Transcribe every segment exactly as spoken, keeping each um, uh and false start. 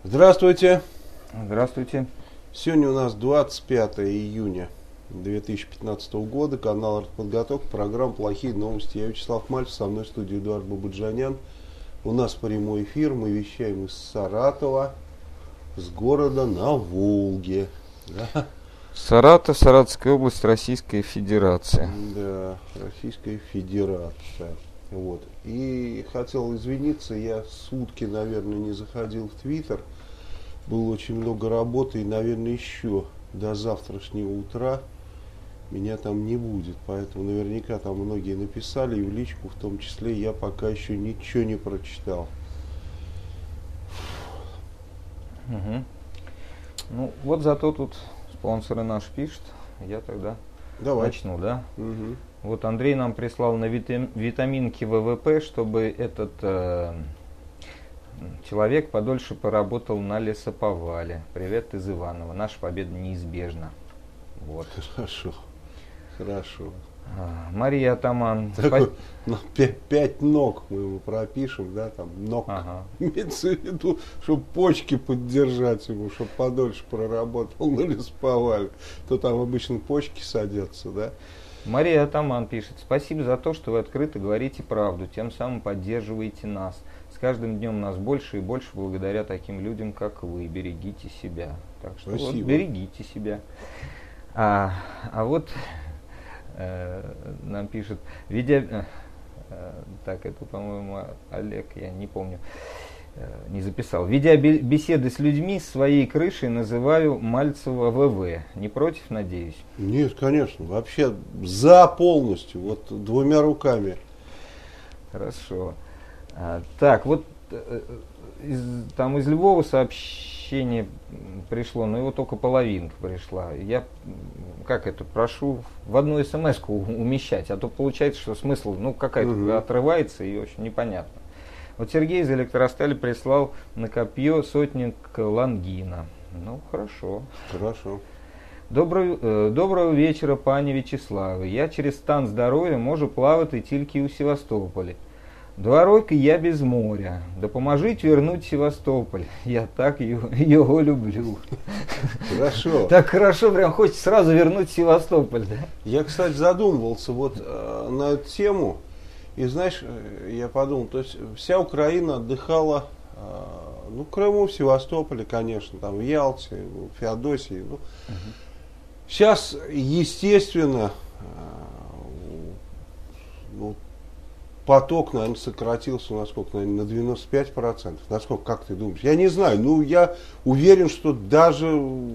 Здравствуйте. Здравствуйте. Сегодня у нас двадцать пятое июня две тысячи пятнадцатого года. Канал «Артподготовка», программа «Плохие новости». Я Вячеслав Мальцев, со мной в студии Эдуард Бабаджанян. У нас прямой эфир, мы вещаем из Саратова, с города на Волге. Да? Саратов, Саратовская область, Российская Федерация. Да, Российская Федерация. Вот. И хотел извиниться, я сутки, наверное, не заходил в Твиттер. Было очень много работы, и, наверное, еще до завтрашнего утра меня там не будет. Поэтому наверняка там многие написали, и в личку в том числе. Я пока еще ничего не прочитал. Угу. Ну, вот зато тут спонсоры наши пишут. Я тогда Давай. начну, да? Угу. Вот Андрей нам прислал на витам- витаминки вэ вэ пэ, чтобы этот э, человек подольше поработал на лесоповале. Привет из Иваново. Наша победа неизбежна. Вот. Хорошо. Хорошо. А, Мария Атаман. Такой, ну, пять, пять ног мы ему пропишем, да, там ног. Ага. Имеется в виду, чтобы почки поддержать ему, чтобы подольше проработал на лесоповале. То там обычно почки садятся, да. Мария Атаман пишет: спасибо за то, что вы открыто говорите правду, тем самым поддерживаете нас. С каждым днем нас больше и больше благодаря таким людям, как вы. Берегите себя. Так что вот, берегите себя. А, а вот э, нам пишет, видео, э, э, так это, по-моему, Олег, я не помню, э, не записал. Видеобеседы с людьми с своей крышей называю Мальцево вэ вэ. Не против, надеюсь? Нет, конечно. Вообще за полностью. Вот двумя руками. Хорошо. А, так, вот э, из, там из Львова сообщение пришло, но его только половинка пришла. Я, как это, прошу в одну смс-ку умещать, а то получается, что смысл, ну, какая-то угу. отрывается и очень непонятно. Вот Сергей из Электростали прислал на копье сотник Лангина. Ну, хорошо. Хорошо. Доброго, э, доброго вечера, пани Вячеславе. Я через стан здоров'я можу плавати тільки у Севастополі. Два роки я без моря. Допоможіть вернуть Севастополь. Я так его люблю. Хорошо. Так хорошо, прям хочется сразу вернуть Севастополь. Да? Я, кстати, задумывался вот э, на эту тему. И знаешь, я подумал, то есть вся Украина отдыхала, э, ну, в Крыму, в Севастополе, конечно, там в Ялте, ну, в Феодосии. Ну. Угу. Сейчас, естественно, э, ну, поток, наверное, сократился на сколько, наверное, на девяносто пять процентов. Насколько, как ты думаешь? Я не знаю, ну, я уверен, что даже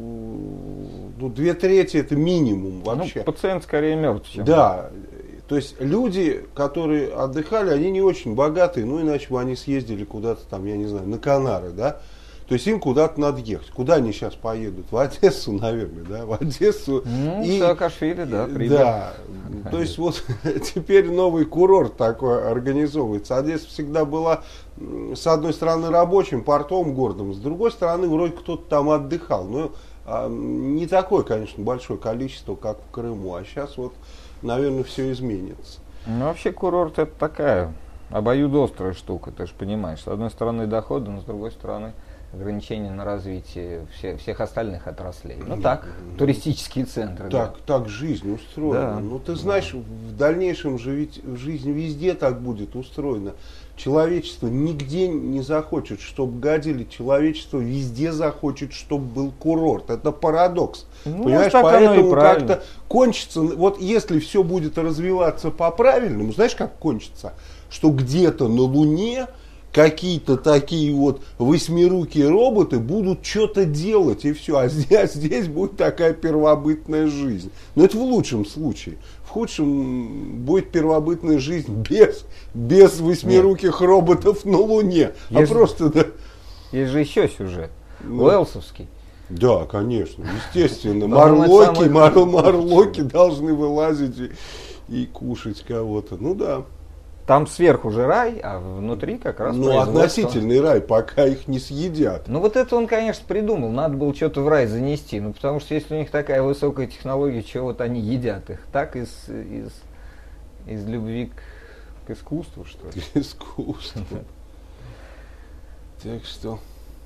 ну, две трети это минимум вообще. Ну, пациент скорее мертв, чем... Да, то есть люди, которые отдыхали, они не очень богатые, ну, иначе бы они съездили куда-то там, я не знаю, на Канары, да. То есть им куда-то надо ехать. Куда они сейчас поедут? В Одессу, наверное, да? В Одессу. Ну, и Саакашвили, да, пример. Да. То есть вот теперь новый курорт такой организовывается. Одесса всегда была, с одной стороны, рабочим портовым городом, с другой стороны, вроде кто-то там отдыхал. Но а, не такое, конечно, большое количество, как в Крыму. А сейчас вот, наверное, все изменится. Ну, вообще курорт это такая обоюдоострая штука, ты же понимаешь. С одной стороны доходы, но с другой стороны ограничения на развитие всех, всех остальных отраслей. Ну так, туристические центры. Так, да. так жизнь устроена. Да. Ну ты знаешь, да. В дальнейшем же ведь жизнь везде так будет устроена. Человечество нигде не захочет, чтобы гадили. Человечество везде захочет, чтобы был курорт. Это парадокс. Ну, понимаешь, поэтому как-то кончится. Вот если все будет развиваться по-правильному, знаешь, как кончится? Что где-то на Луне какие-то такие вот восьмирукие роботы будут что-то делать и все. А здесь, а здесь будет такая первобытная жизнь. Но это в лучшем случае. В худшем будет первобытная жизнь без, без восьмируких Нет. роботов на Луне. Есть, а просто... Да. Есть же еще сюжет. Ну, Уэллсовский. Да, конечно. Естественно. Марлоки, мар, марлоки должны вылазить и, и кушать кого-то. Ну да. Там сверху же рай, а внутри как раз Ну, относительный рай, пока их не съедят. Ну, вот это он, конечно, придумал. Надо было что-то в рай занести. Ну, потому что если у них такая высокая технология, чего вот они едят их? Так из, из, из любви к, к искусству, что ли? К искусству. Так что...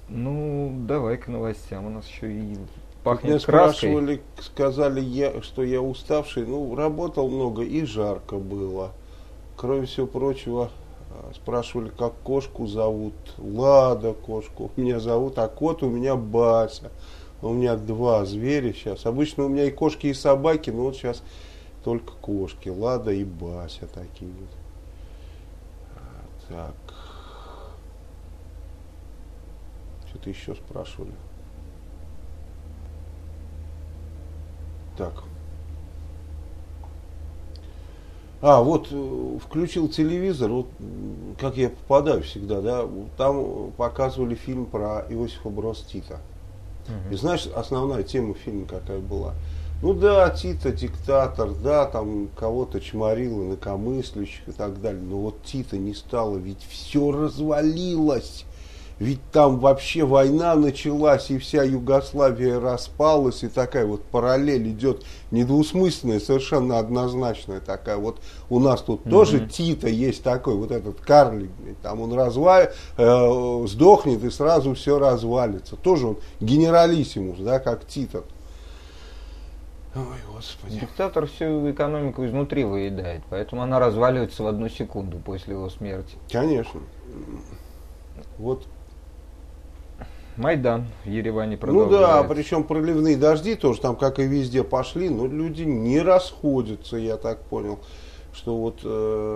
Ну, давай к новостям. У нас еще и пахнет Меня краской. спрашивали, сказали, я, что я уставший. Ну, работал много и жарко было. Кроме всего прочего, спрашивали, как кошку зовут. Лада кошку меня зовут, а кот у меня Бася. У меня два зверя сейчас. Обычно у меня и кошки, и собаки, но вот сейчас только кошки. Лада и Бася такие вот. Так. Что-то еще спрашивали. Так. А, вот включил телевизор, вот как я попадаю всегда, да, там показывали фильм про Иосифа Броз Тита. И знаешь, основная тема фильма какая была? Ну да, Тита диктатор, да, там кого-то чморил, инакомыслящих и так далее. Но вот Тита не стало, ведь все развалилось. Ведь там вообще война началась, и вся Югославия распалась, и такая вот параллель идет, недвусмысленная, совершенно однозначная такая. Вот у нас тут mm-hmm. тоже Тита есть такой, вот этот карлик, там он развал, э, сдохнет и сразу все развалится. Тоже он генералиссимус, да, как Тита. Ой, Господи. Диктатор всю экономику изнутри выедает, поэтому она разваливается в одну секунду после его смерти. Конечно. Вот. Майдан в Ереване продолжается. Ну да, причем проливные дожди тоже там, как и везде, пошли, но люди не расходятся, я так понял, что вот э,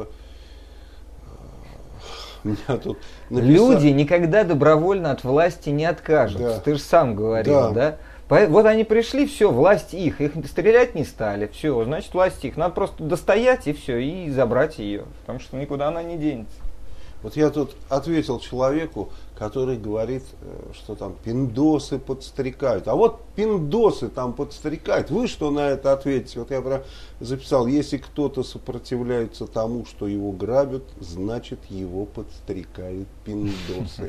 меня тут написали... Люди никогда добровольно от власти не откажутся, да. Ты же сам говорил, да? да? Вот они пришли, все, власть их, их стрелять не стали, все, значит власть их, надо просто достоять и все, и забрать ее, потому что никуда она не денется. Вот я тут ответил человеку, который говорит, что там пиндосы подстрекают. А вот пиндосы там подстрекают. Вы что на это ответите? Вот я прям записал, если кто-то сопротивляется тому, что его грабят, значит его подстрекают пиндосы.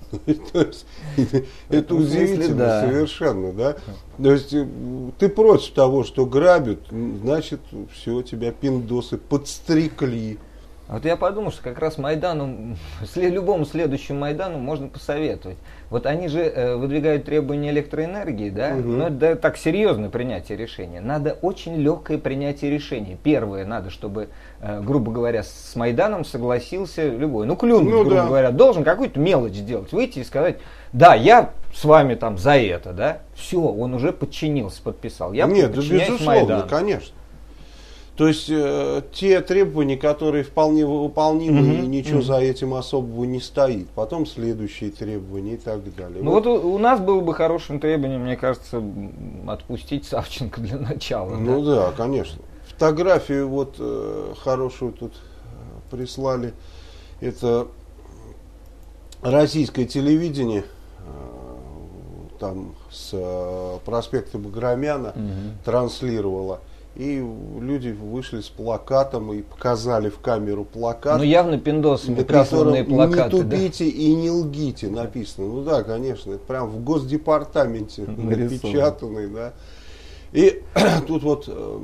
Это удивительно совершенно, да? То есть ты против того, что грабят, значит все, тебя пиндосы подстрекли. Вот я подумал, что как раз Майдану, любому следующему Майдану можно посоветовать. Вот они же э, выдвигают требования электроэнергии, да, угу. но это так серьезное принятие решения. Надо очень легкое принятие решения. Первое, надо, чтобы, э, грубо говоря, с Майданом согласился любой. Ну, Клюнов, ну, грубо да. говоря, должен какую-то мелочь сделать, выйти и сказать, да, я с вами там за это, да. Все, он уже подчинился, подписал. Я Нет, да, безусловно, Майдану. Конечно. То есть э, те требования, которые вполне выполнимы, mm-hmm. и ничего mm-hmm. за этим особого не стоит. Потом следующие требования и так далее. Ну вот, вот у, у нас было бы хорошим требованием, мне кажется, отпустить Савченко для начала. Ну да, да конечно. Фотографию вот э, хорошую тут э, прислали. Это российское телевидение, э, там с э, проспекта Баграмяна mm-hmm. транслировало. И люди вышли с плакатом и показали в камеру плакат. Ну явно пиндосами присланные плакаты. Не тупите да? и не лгите написано. Ну да, конечно, это прям в Госдепартаменте напечатанный, да. И тут вот э,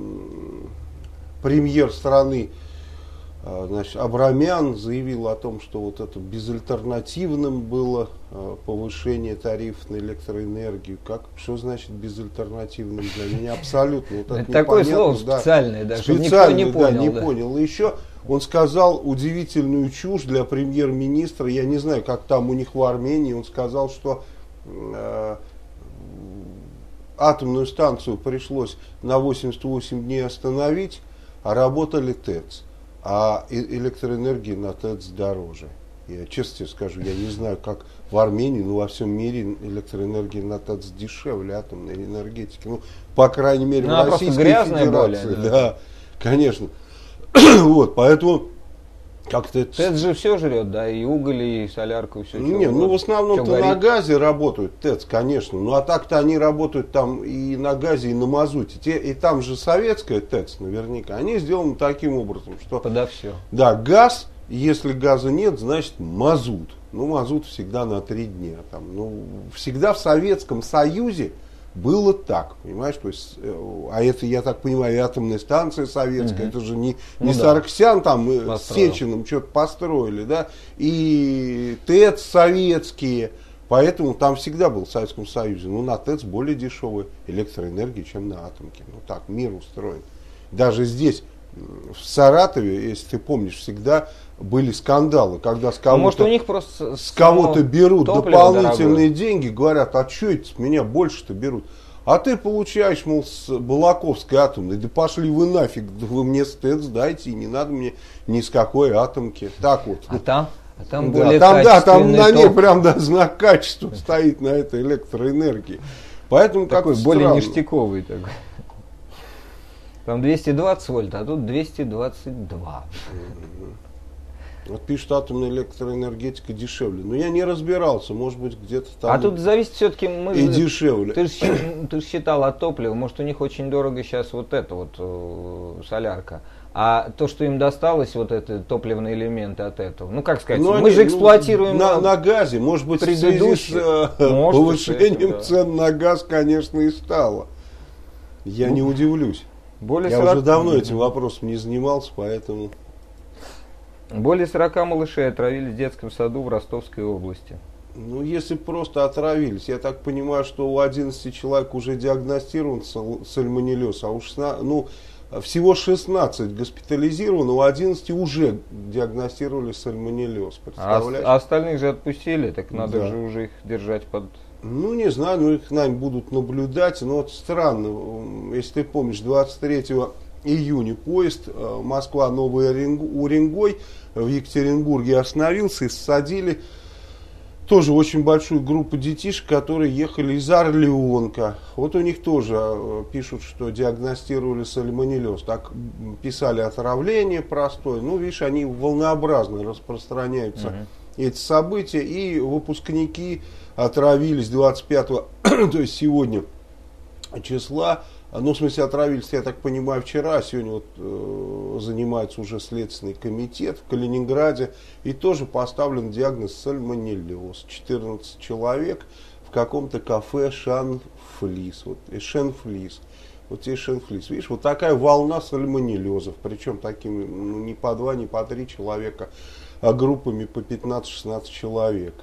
премьер страны, э, значит, Абрамян заявил о том, что вот это безальтернативным было э, повышение тарифов на электроэнергию. Как, что значит безальтернативным для меня? Абсолютно. Вот это такое слово да, специальное, да, специальное, никто не понял. Да, не да. понял. И еще он сказал удивительную чушь для премьер-министра. Я не знаю, как там у них в Армении. Он сказал, что э, атомную станцию пришлось на восемьдесят восемь дней остановить, а работали ТЭЦ. А электроэнергия на ТЭЦ дороже. Я честно тебе скажу, я не знаю, как в Армении, но во всем мире электроэнергия на ТЭЦ дешевле атомной энергетики. Ну, по крайней мере, ну, в Российской Федерации. Более, да. да, конечно. Вот, поэтому как-то это... ТЭЦ же все жрет, да, и уголь, и солярку, и все. Не, ну в основном-то на газе работают ТЭЦ, конечно. Ну а так-то они работают там и на газе, и на мазуте. Те, и там же советская ТЭЦ наверняка. Они сделаны таким образом, что... Подо все. Да, газ, если газа нет, значит мазут. Ну мазут всегда на три дня. Там, ну, всегда в Советском Союзе было так, понимаешь, то есть, а это, я так понимаю, атомная станция советская, угу. это же не, не ну, Сарксян да. там Построил. С Сечиным что-то построили, да, и ТЭЦ советские, Поэтому там всегда был в Советском Союзе, ну, на ТЭЦ более дешевая электроэнергия, чем на атомке. Ну, так мир устроен. Даже здесь, в Саратове, если ты помнишь, всегда были скандалы, когда с кого-то, может, у них просто с кого-то берут дополнительные дорогое. деньги, говорят, а что это с меня больше-то берут? А ты получаешь, мол, с Балаковской атомной, да пошли вы нафиг, вы мне ТЭЦ дайте, и не надо мне ни с какой атомки. Так вот. А там? А там да, более там, да, там на ток. ней прям да, знак качества стоит на этой электроэнергии. Поэтому такой более странно. ништяковый такой. Там двести двадцать вольт, а тут двести двадцать два. Вот пишут, атомная электроэнергетика дешевле. Но я не разбирался, может быть, где-то там. А тут зависит все-таки. Мы и же, дешевле. Ты же ты считал от топлива, может, у них очень дорого сейчас вот это вот э, солярка. А то, что им досталось, вот это топливные элементы от этого, ну как сказать, Но мы они, же эксплуатируем ну, на, на газе, может быть, в связи с э, повышением да. цен на газ, конечно, и стало. Я ну, не удивлюсь. Более Я сорок... уже давно этим вопросом не занимался, поэтому... Более сорока малышей отравились в детском саду в Ростовской области. Ну, если просто отравились, я так понимаю, что у одиннадцати человек уже диагностирован сальмонеллез, а у шестнадцати, ну, всего шестнадцать госпитализировано, у одиннадцати уже диагностировали сальмонеллез. А, а остальных же отпустили, так надо да. же уже их держать под... Ну, не знаю, ну их, наверное, будут наблюдать, но вот странно, если ты помнишь, двадцать третьего июня поезд Москва-Новый Уренгой в Екатеринбурге остановился и ссадили тоже очень большую группу детишек, которые ехали из Орлеонка. Вот у них тоже пишут, что диагностировали сальмонеллез. Так писали отравление простое. Ну, видишь, они волнообразно распространяются, угу. эти события. И выпускники отравились двадцать пятого, то есть сегодня числа. Ну, в смысле, отравились, я так понимаю, вчера, а сегодня вот э, занимается уже Следственный комитет в Калининграде, и тоже поставлен диагноз сальмонеллез. четырнадцать человек в каком-то кафе Шанфлис. Вот, Шенфлис. Вот здесь Шенфлис. Видишь, вот такая волна сальмонеллезов, причем такими, ну, не по два, не по три человека, а группами по пятнадцать-шестнадцать человек.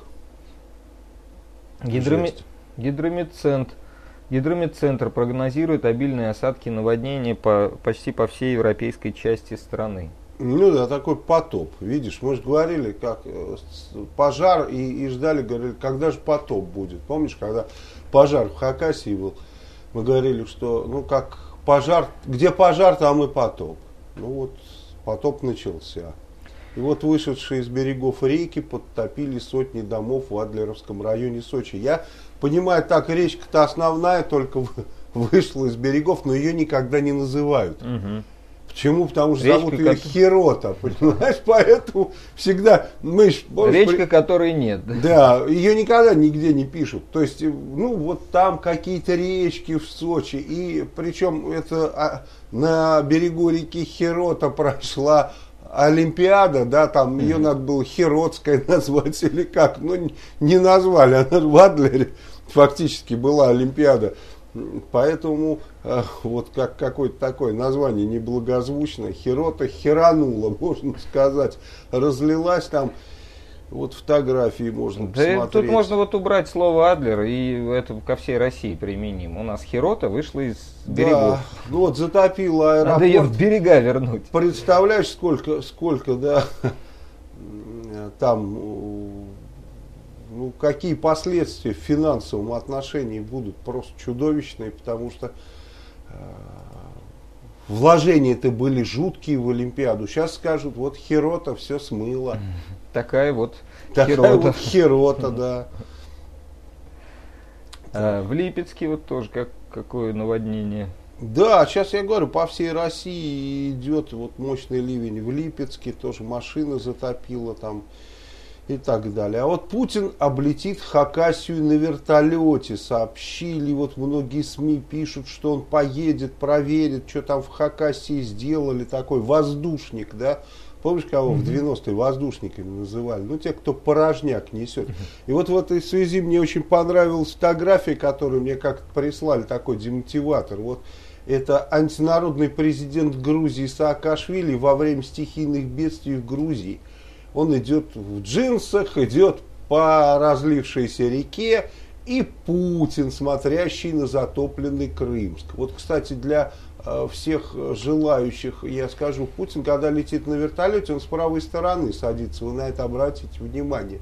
Гидроми... Гидромедцентр. Гидромедцентр прогнозирует обильные осадки, наводнения по, почти по всей европейской части страны. Ну да, такой потоп. Видишь, мы же говорили, как пожар и, и ждали, говорили, когда же потоп будет. Помнишь, когда пожар в Хакасии был, мы говорили, что ну как пожар, где пожар, там и потоп. Ну вот потоп начался. И вот вышедшие из берегов реки подтопили сотни домов в Адлеровском районе Сочи. Я понимаю, так речка-то основная только вышла из берегов, но ее никогда не называют. Угу. Почему? Потому что речка, зовут ее как... Хирота, понимаешь? Поэтому всегда... Мы ж, речка, при... которой нет. Да, ее никогда нигде не пишут. То есть, ну вот там какие-то речки в Сочи. И причем это а, на берегу реки Хирота прошла Олимпиада, да, там mm-hmm. ее надо было Хиротская назвать или как, но не, не назвали, она в Адлере фактически была Олимпиада, поэтому э, вот как какое-то такое название неблагозвучное, Хирота херанула, можно сказать, разлилась там, вот фотографии можно да посмотреть. Тут можно вот убрать слово Адлер, и это ко всей России применим. У нас Хирота вышла из берегов. Да, ну вот затопила аэропорт. Надо ее в берега вернуть. Представляешь, сколько, сколько, да, там, ну, какие последствия в финансовом отношении будут просто чудовищные, потому что э, вложения-то были жуткие в Олимпиаду. Сейчас скажут, вот Хирота все смыло. Такая вот Такая Хирота. вот Хирота, да. А, в Липецке вот тоже как, какое наводнение. Да, сейчас я говорю, по всей России идет вот мощный ливень. В Липецке тоже машина затопила там и так далее. А вот Путин облетит Хакасию на вертолете, сообщили. Вот многие СМИ пишут, что он поедет, проверит, что там в Хакасии сделали. Такой воздушник, да. Помнишь, кого в девяностые воздушниками называли? Ну, те, кто порожняк несет. И вот в этой связи мне очень понравилась фотография, которую мне как-то прислали, такой демотиватор. Вот это антинародный президент Грузии Саакашвили во время стихийных бедствий в Грузии. Он идет в джинсах, идет по разлившейся реке, и Путин, смотрящий на затопленный Крымск. Вот, кстати, для э, всех желающих, я скажу, Путин, когда летит на вертолете, он с правой стороны садится, вы на это обратите внимание.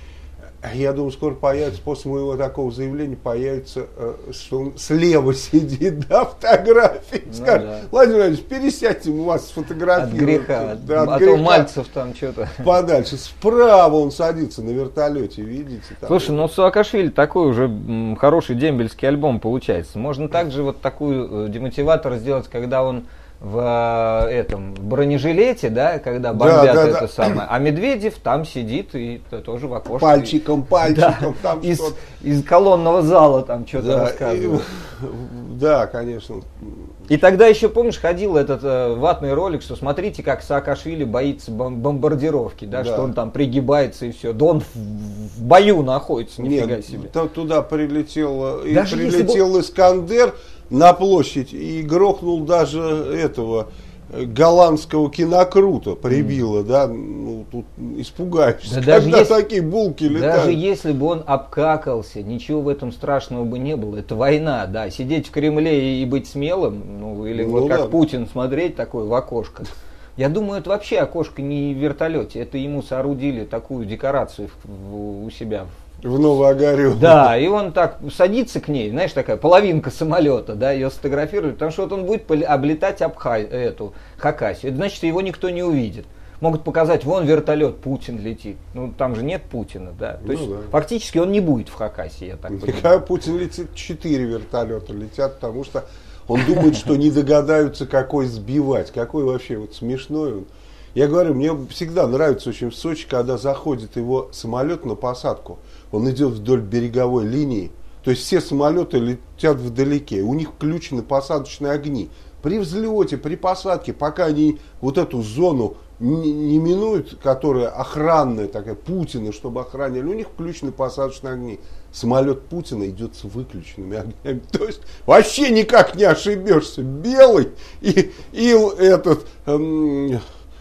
Я думаю, скоро появится, после моего такого заявления, появится, э, что он слева сидит, да, фотографии. Ну, скажет, да. Владимир Владимирович, пересядьте, мы вас сфотографируем. От греха, да, от а греха. то Мальцев там что-то. Подальше, справа он садится на вертолете, видите? Там. Слушай, ну Саакашвили такой уже м, хороший дембельский альбом получается. Можно также вот такую демотиватор сделать, когда он в этом бронежилете, да, когда бомбят да, да, это да. самое, а Медведев там сидит и тоже в окошке. Пальчиком, пальчиком. Да, там из, из колонного зала там что-то да, рассказывает. И, да, конечно. И тогда еще, помнишь, ходил этот э, ватный ролик, что смотрите, как Саакашвили боится бом- бомбардировки, да, да, что он там пригибается и все. Да он в, в бою находится, нифига Нет, себе. Там туда прилетел, и прилетел бы... Искандер на площадь и грохнул даже этого голландского кинокрута, прибило, mm. да, ну тут испугаешься, да, когда если, такие булки летают. Даже если бы он обкакался, ничего в этом страшного бы не было, это война, да, сидеть в Кремле и быть смелым, ну или ну, вот как да. Путин смотреть такой в окошко. Я думаю, это вообще окошко не в вертолете, это ему соорудили такую декорацию в, в, у себя в Новоогарёво. Да, и он так садится к ней, знаешь, такая половинка самолета, да, ее сфотографируют, потому что вот он будет облетать Абха... эту Хакасию. Это значит, его никто не увидит. Могут показать, вон вертолет, Путин летит. Ну, там же нет Путина, да. То ну, есть, да. фактически он не будет в Хакасии, я так понимаю. Когда Путин летит, четыре вертолета летят, потому что он думает, что не догадаются, какой сбивать. Какой вообще вот смешной он. Я говорю, мне всегда нравится очень в Сочи, когда заходит его самолет на посадку. Он идет вдоль береговой линии, то есть все самолеты летят вдалеке, у них включены посадочные огни. При взлете, при посадке, пока они вот эту зону не, не минуют, которая охранная такая, Путина, чтобы охраняли, у них включены посадочные огни. Самолет Путина идет с выключенными огнями. То есть вообще никак не ошибешься. Белый и, и этот... Эм,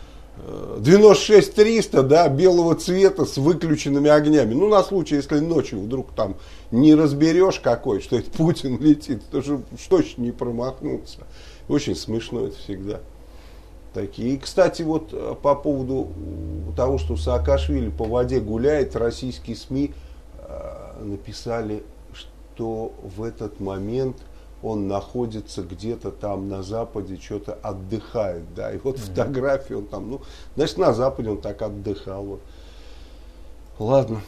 девяносто шесть триста, да, белого цвета с выключенными огнями. Ну, на случай, если ночью вдруг там не разберешь какой, что это Путин летит, то что точно не промахнуться. Очень смешно это всегда. Такие. И, кстати, вот по поводу того, что Саакашвили по воде гуляет, российские СМИ э, написали, что в этот момент он находится где-то там на Западе, что-то отдыхает, да, и вот mm-hmm. фотографии он там, ну, значит, на Западе он так отдыхал, вот. Ладно.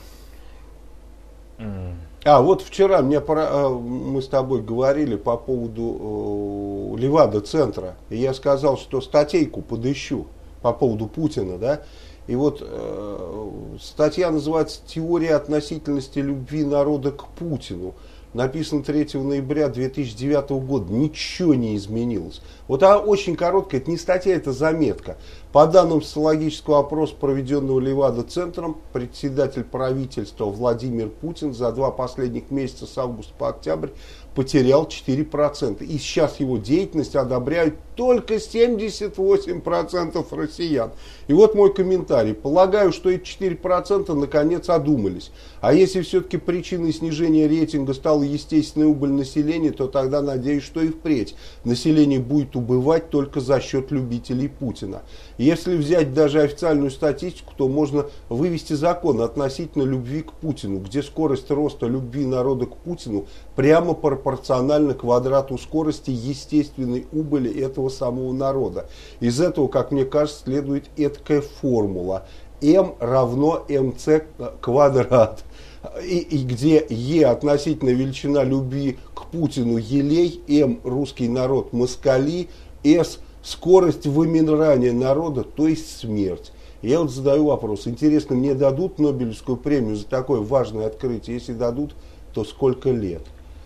Mm-hmm. А, вот вчера мне пора, мы с тобой говорили по поводу э, Левада-центра, и я сказал, что статейку подыщу по поводу Путина, да, и вот э, статья называется «Теория относительности любви народа к Путину». Написано третьего ноября две тысячи девятого года. Ничего не изменилось. Вот она очень короткая, это не статья, это заметка. По данным социологического опроса, проведенного Левада-центром, председатель правительства Владимир Путин за два последних месяца с августа по октябрь потерял четыре процента. И сейчас его деятельность одобряют только семьдесят восемь процентов россиян. И вот мой комментарий. Полагаю, что эти четыре процента наконец одумались. А если все-таки причиной снижения рейтинга стала естественная убыль населения, то тогда надеюсь, что и впредь население будет убывать только за счет любителей Путина. Если взять даже официальную статистику, то можно вывести закон относительно любви к Путину, где скорость роста любви народа к Путину прямо пропорциональна квадрату скорости естественной убыли этого самого народа. Из этого, как мне кажется, следует эткая формула. М равно МЦ квадрат. И, и где Е относительно величина любви к Путину елей, М русский народ москали, С скорость вымирания народа, то есть смерть. Я вот задаю вопрос. Интересно, мне дадут Нобелевскую премию за такое важное открытие? Если дадут, то сколько лет?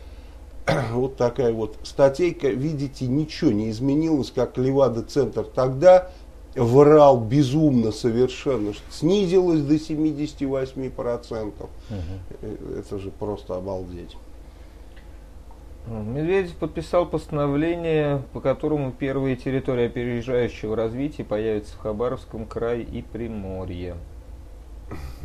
Вот такая вот статейка. Видите, ничего не изменилось, как Левада-центр тогда врал безумно совершенно. Снизилось до семидесяти восьми процентов. Угу. Это же просто обалдеть. Медведев подписал постановление, по которому первые территории опережающего развития появятся в Хабаровском крае и Приморье.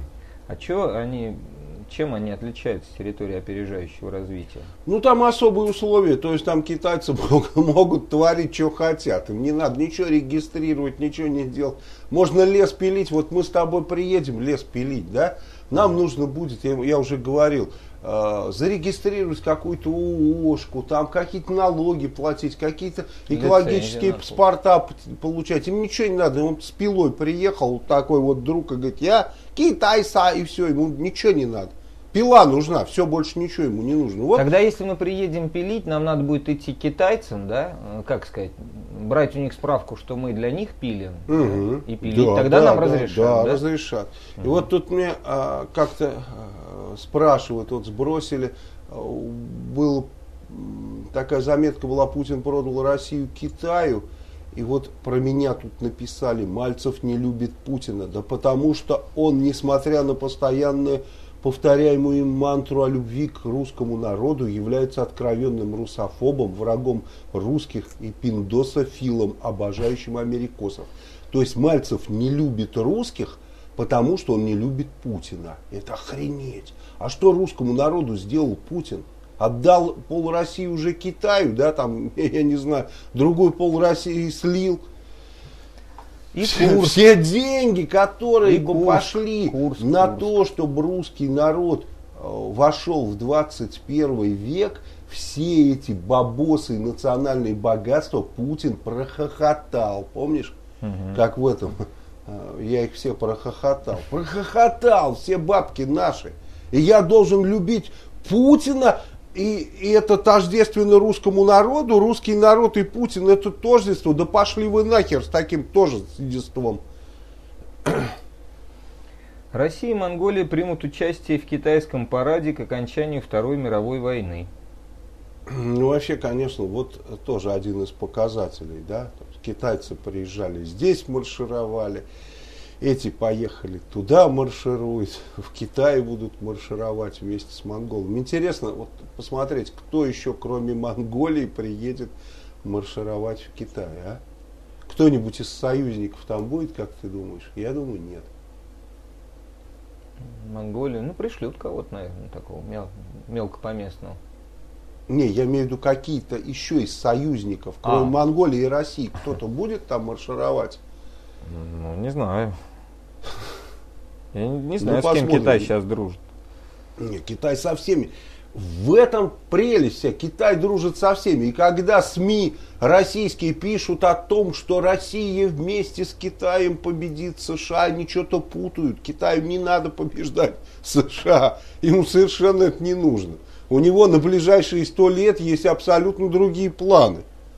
А чё они, чем они отличаются с территории опережающего развития? Ну, там особые условия, то есть там китайцы могут, могут творить, что хотят. Им не надо ничего регистрировать, ничего не делать. Можно лес пилить, вот мы с тобой приедем лес пилить, да? Нам нужно будет, я, я уже говорил, э, зарегистрировать какую-то ООшку, там какие-то налоги платить, какие-то экологические паспорта получать. Им ничего не надо, он с пилой приехал, вот такой вот друг, и говорит, я китайца, и все, ему ничего не надо. Пила нужна, все, больше ничего ему не нужно. Вот. Тогда, если мы приедем пилить, нам надо будет идти к китайцам, да, как сказать, брать у них справку, что мы для них пилим, угу. и пилить, да, тогда да, нам да, разрешат. Да, да? разрешат. Угу. И вот тут мне а, как-то а, спрашивают, вот сбросили, а, был, такая заметка была, Путин продал Россию Китаю. И вот про меня тут написали, Мальцев не любит Путина. Да потому что он, несмотря на постоянную повторяемую им мантру о любви к русскому народу, является откровенным русофобом, врагом русских и пиндософилом, обожающим америкосов. То есть Мальцев не любит русских, потому что он не любит Путина. Это охренеть. А что русскому народу сделал Путин? Отдал пол России уже Китаю, да, там, я не знаю, другой пол России слил. И все, курс. все деньги, которые И курс, пошли курс, на курс. то, чтобы русский народ э, вошел в двадцать первый век, все эти бабосы и национальные богатства Путин прохохотал. Помнишь, Угу. как в этом, э, я их все прохохотал. Прохохотал, все бабки наши. И я должен любить Путина. И, и это тождественно русскому народу, русский народ и Путин это тождество, да пошли вы нахер с таким тождеством. Россия и Монголия примут участие в китайском параде к окончанию Второй мировой войны. Ну вообще, конечно, вот тоже один из показателей, да, китайцы приезжали здесь, маршировали, эти поехали туда маршируют, в Китае будут маршировать вместе с монголами. Интересно вот посмотреть, кто еще кроме Монголии приедет маршировать в Китай, а? Кто-нибудь из союзников там будет, как ты думаешь? Я думаю, нет. Монголию, ну пришлют кого-то, наверное, такого мел, мелкопоместного. Не, я имею в виду какие-то еще из союзников, кроме А. Монголии и России, кто-то будет там маршировать? Ну, не знаю. Я не, не знаю, Ну, с кем посмотрим. Китай сейчас дружит. Не, Китай со всеми. В этом прелесть вся. Китай дружит со всеми. И когда СМИ российские пишут о том, что Россия вместе с Китаем победит США, они что-то путают. Китаю не надо побеждать США. Ему совершенно это не нужно. У него на ближайшие сто лет есть абсолютно другие планы.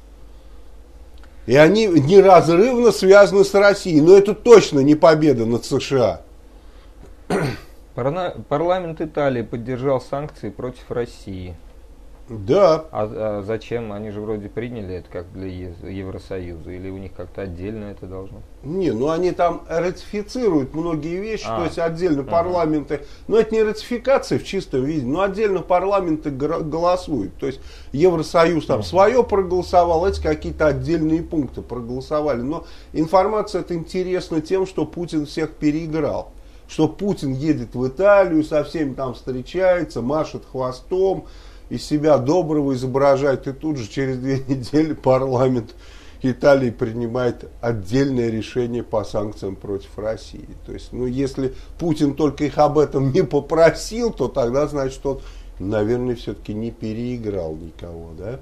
И они неразрывно связаны с Россией. Но это точно не победа над США. Парна- Парламент Италии поддержал санкции против России. Да. А, а зачем? Они же вроде приняли это как для Е- Евросоюза. Или у них как-то отдельно это должно? Не, ну они там ратифицируют многие вещи, А. то есть отдельно Ага. парламенты, но это не ратификация в чистом виде, но отдельно парламенты гра- голосуют. То есть Евросоюз там Ага. свое проголосовал, эти какие-то отдельные пункты проголосовали. Но информация эта интересна тем, что Путин всех переиграл. Что Путин едет в Италию, со всеми там встречается, машет хвостом, из себя доброго изображает, и тут же через две недели парламент Италии принимает отдельное решение по санкциям против России. То есть, ну, если Путин только их об этом не попросил, то тогда, значит, он, наверное, все-таки не переиграл никого, да?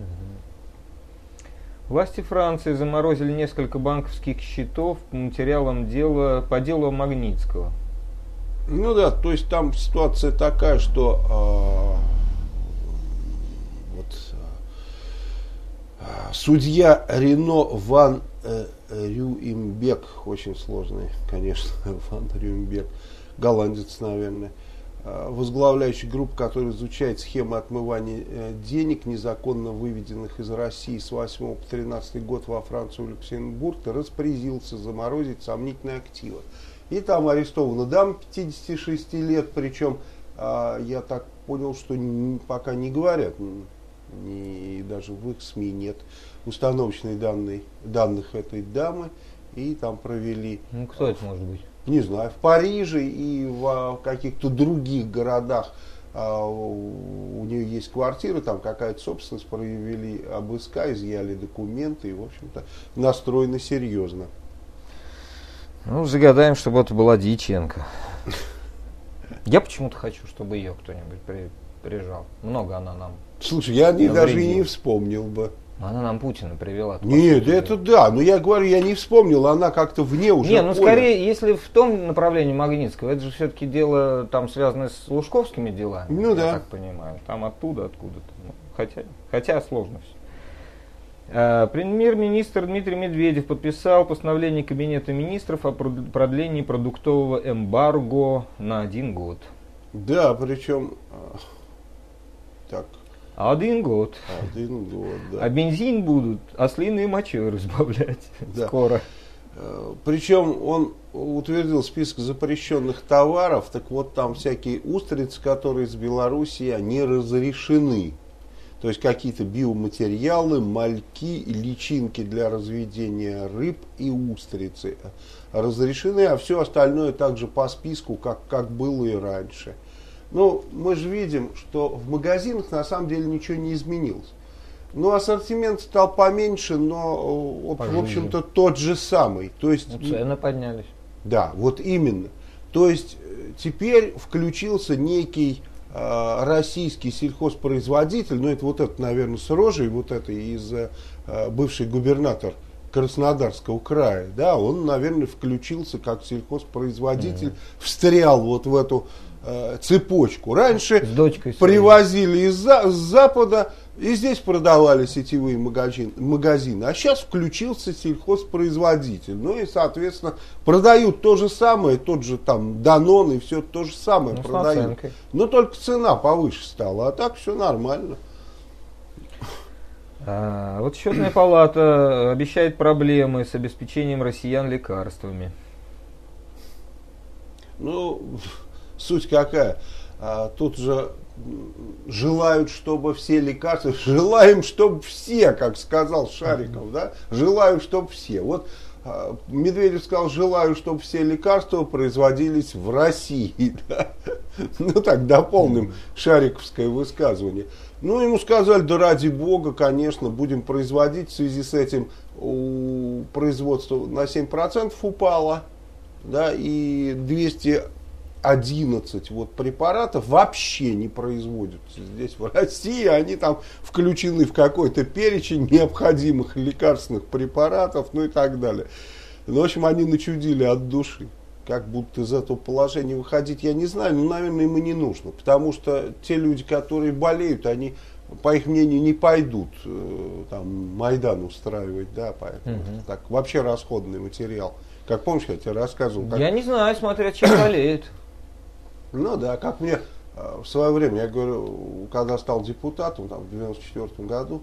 Власти Франции заморозили несколько банковских счетов по материалам дела, по делу Магнитского. Ну да, то есть там ситуация такая, что э, вот, э, судья Рено Ван э, Рюимбек, очень сложный, конечно, Ван Рюимбек, голландец, наверное, э, возглавляющий группу, которая изучает схемы отмывания э, денег, незаконно выведенных из России с восьмого по тринадцатый год во Францию и Люксембург, распорядился заморозить сомнительные активы. И там арестована дама пятидесяти шести лет, причем э, я так понял, что не, пока не говорят, ни, даже в их СМИ нет установочных данных, данных этой дамы, и там провели. Ну, кто это может быть? не знаю, в Париже и в каких-то других городах у нее есть квартира, там какая-то собственность, провели обыска, изъяли документы и, в общем-то, настроены серьезно. Ну, загадаем, чтобы это была Дьяченко. Я почему-то хочу, чтобы ее кто-нибудь при, прижал. Много она нам. Слушай, я не, даже и не вспомнил бы. Она нам Путина привела. Нет, это да, но я говорю, я не вспомнил, она как-то вне уже. Не, ну поля. Скорее, если в том направлении Магнитского, это же все-таки дело там связано с лужковскими делами, ну, я да. так понимаю. Там оттуда, откуда-то. Ну, хотя, хотя сложность. А, премьер-министр Дмитрий Медведев подписал постановление Кабинета министров о продлении продуктового эмбарго на один год. Да, причем так. Один год. Один год, да. А бензин будут ослиной мочой разбавлять да. скоро. Причем он утвердил список запрещенных товаров, так вот там всякие устрицы, которые из Белоруссии, они разрешены. То есть какие-то биоматериалы, мальки, личинки для разведения рыб и устрицы разрешены, а все остальное также по списку, как, как было и раньше. Ну, мы же видим, что в магазинах на самом деле ничего не изменилось. Ну, ассортимент стал поменьше, но, вот, в общем-то, тот же самый. То есть, ну, цены поднялись. Да, вот именно. То есть, теперь включился некий э, российский сельхозпроизводитель, ну, это вот это, наверное, с рожей, вот это из э, бывший губернатор Краснодарского края, да, он, наверное, включился как сельхозпроизводитель, mm-hmm. встрял вот в эту цепочку. Раньше привозили из-за, с Запада, и здесь продавали сетевые магазин, магазины. А сейчас включился сельхозпроизводитель. Ну и, соответственно, продают то же самое, тот же там Данон и все то же самое ну, продают. Но только цена повыше стала, а так все нормально. А, вот Счетная палата обещает проблемы с обеспечением россиян лекарствами. Ну... Суть какая? А, тут же желают, чтобы все лекарства, желаем, чтобы все, как сказал Шариков, да, желаю, чтобы все. Вот а, Медведев сказал, желаю, чтобы все лекарства производились в России. Да? Ну так, дополним шариковское высказывание. Ну, ему сказали, да ради бога, конечно, будем производить. В связи с этим у производства на семь процентов упало, да, и двести одиннадцать вот препаратов вообще не производятся здесь в России, они там включены в какой-то перечень необходимых лекарственных препаратов, ну и так далее. Ну, в общем, они начудили от души. Как будут из этого положения выходить, я не знаю, но, наверное, им и не нужно, потому что те люди, которые болеют, они, по их мнению, не пойдут э, там Майдан устраивать, да, поэтому угу. так, вообще расходный материал. Как помнишь, я тебе рассказывал. Как... Я не знаю, смотря чем болеет. Ну да, как мне э, в свое время, я говорю, когда стал депутатом, там, в девяносто четвёртом году,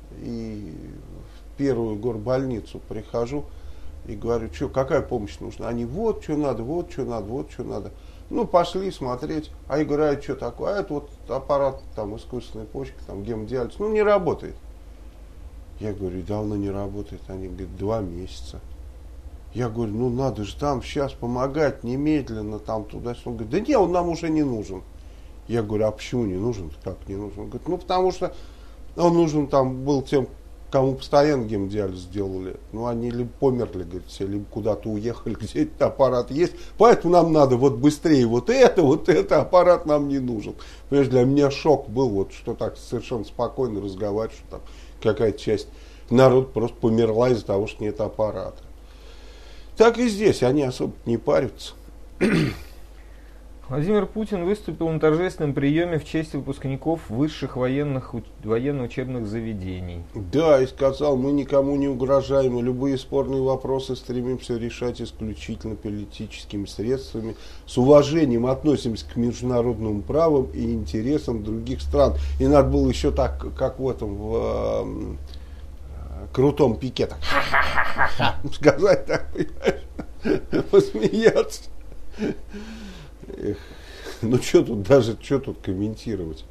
и в первую горбольницу прихожу, и говорю, что, какая помощь нужна? Они, вот что надо, вот что надо, вот что надо. Ну, пошли смотреть. А я говорю, а это что такое? А это вот аппарат, там, искусственной почки, там, гемодиализ. Ну, не работает. Я говорю, давно не работает. Они говорят, два месяца. Я говорю, ну, надо же там сейчас помогать немедленно, там, туда-сюда. Он говорит, да нет, он нам уже не нужен. Я говорю, а почему не нужен? Как не нужен? Он говорит, ну, потому что он нужен там был тем, кому постоянно гемодиализ сделали, ну, они либо померли, говорит, все, либо куда-то уехали, где этот аппарат есть, поэтому нам надо вот быстрее вот это, вот это, аппарат нам не нужен. Понимаешь, для меня шок был, вот, что так совершенно спокойно разговаривать, что там какая-то часть народа просто померла из-за того, что нет аппарата. Так и здесь, они особо не парятся. Владимир Путин выступил на торжественном приеме в честь выпускников высших военных военно-учебных заведений. Да, и сказал, мы никому не угрожаем, и любые спорные вопросы стремимся решать исключительно политическими средствами. С уважением относимся к международному праву и интересам других стран. И надо было еще так, как в этом, в э, крутом пике, так, ха-ха-ха-ха, сказать так, понимаешь, посмеяться. Эх, ну что тут даже, что тут комментировать?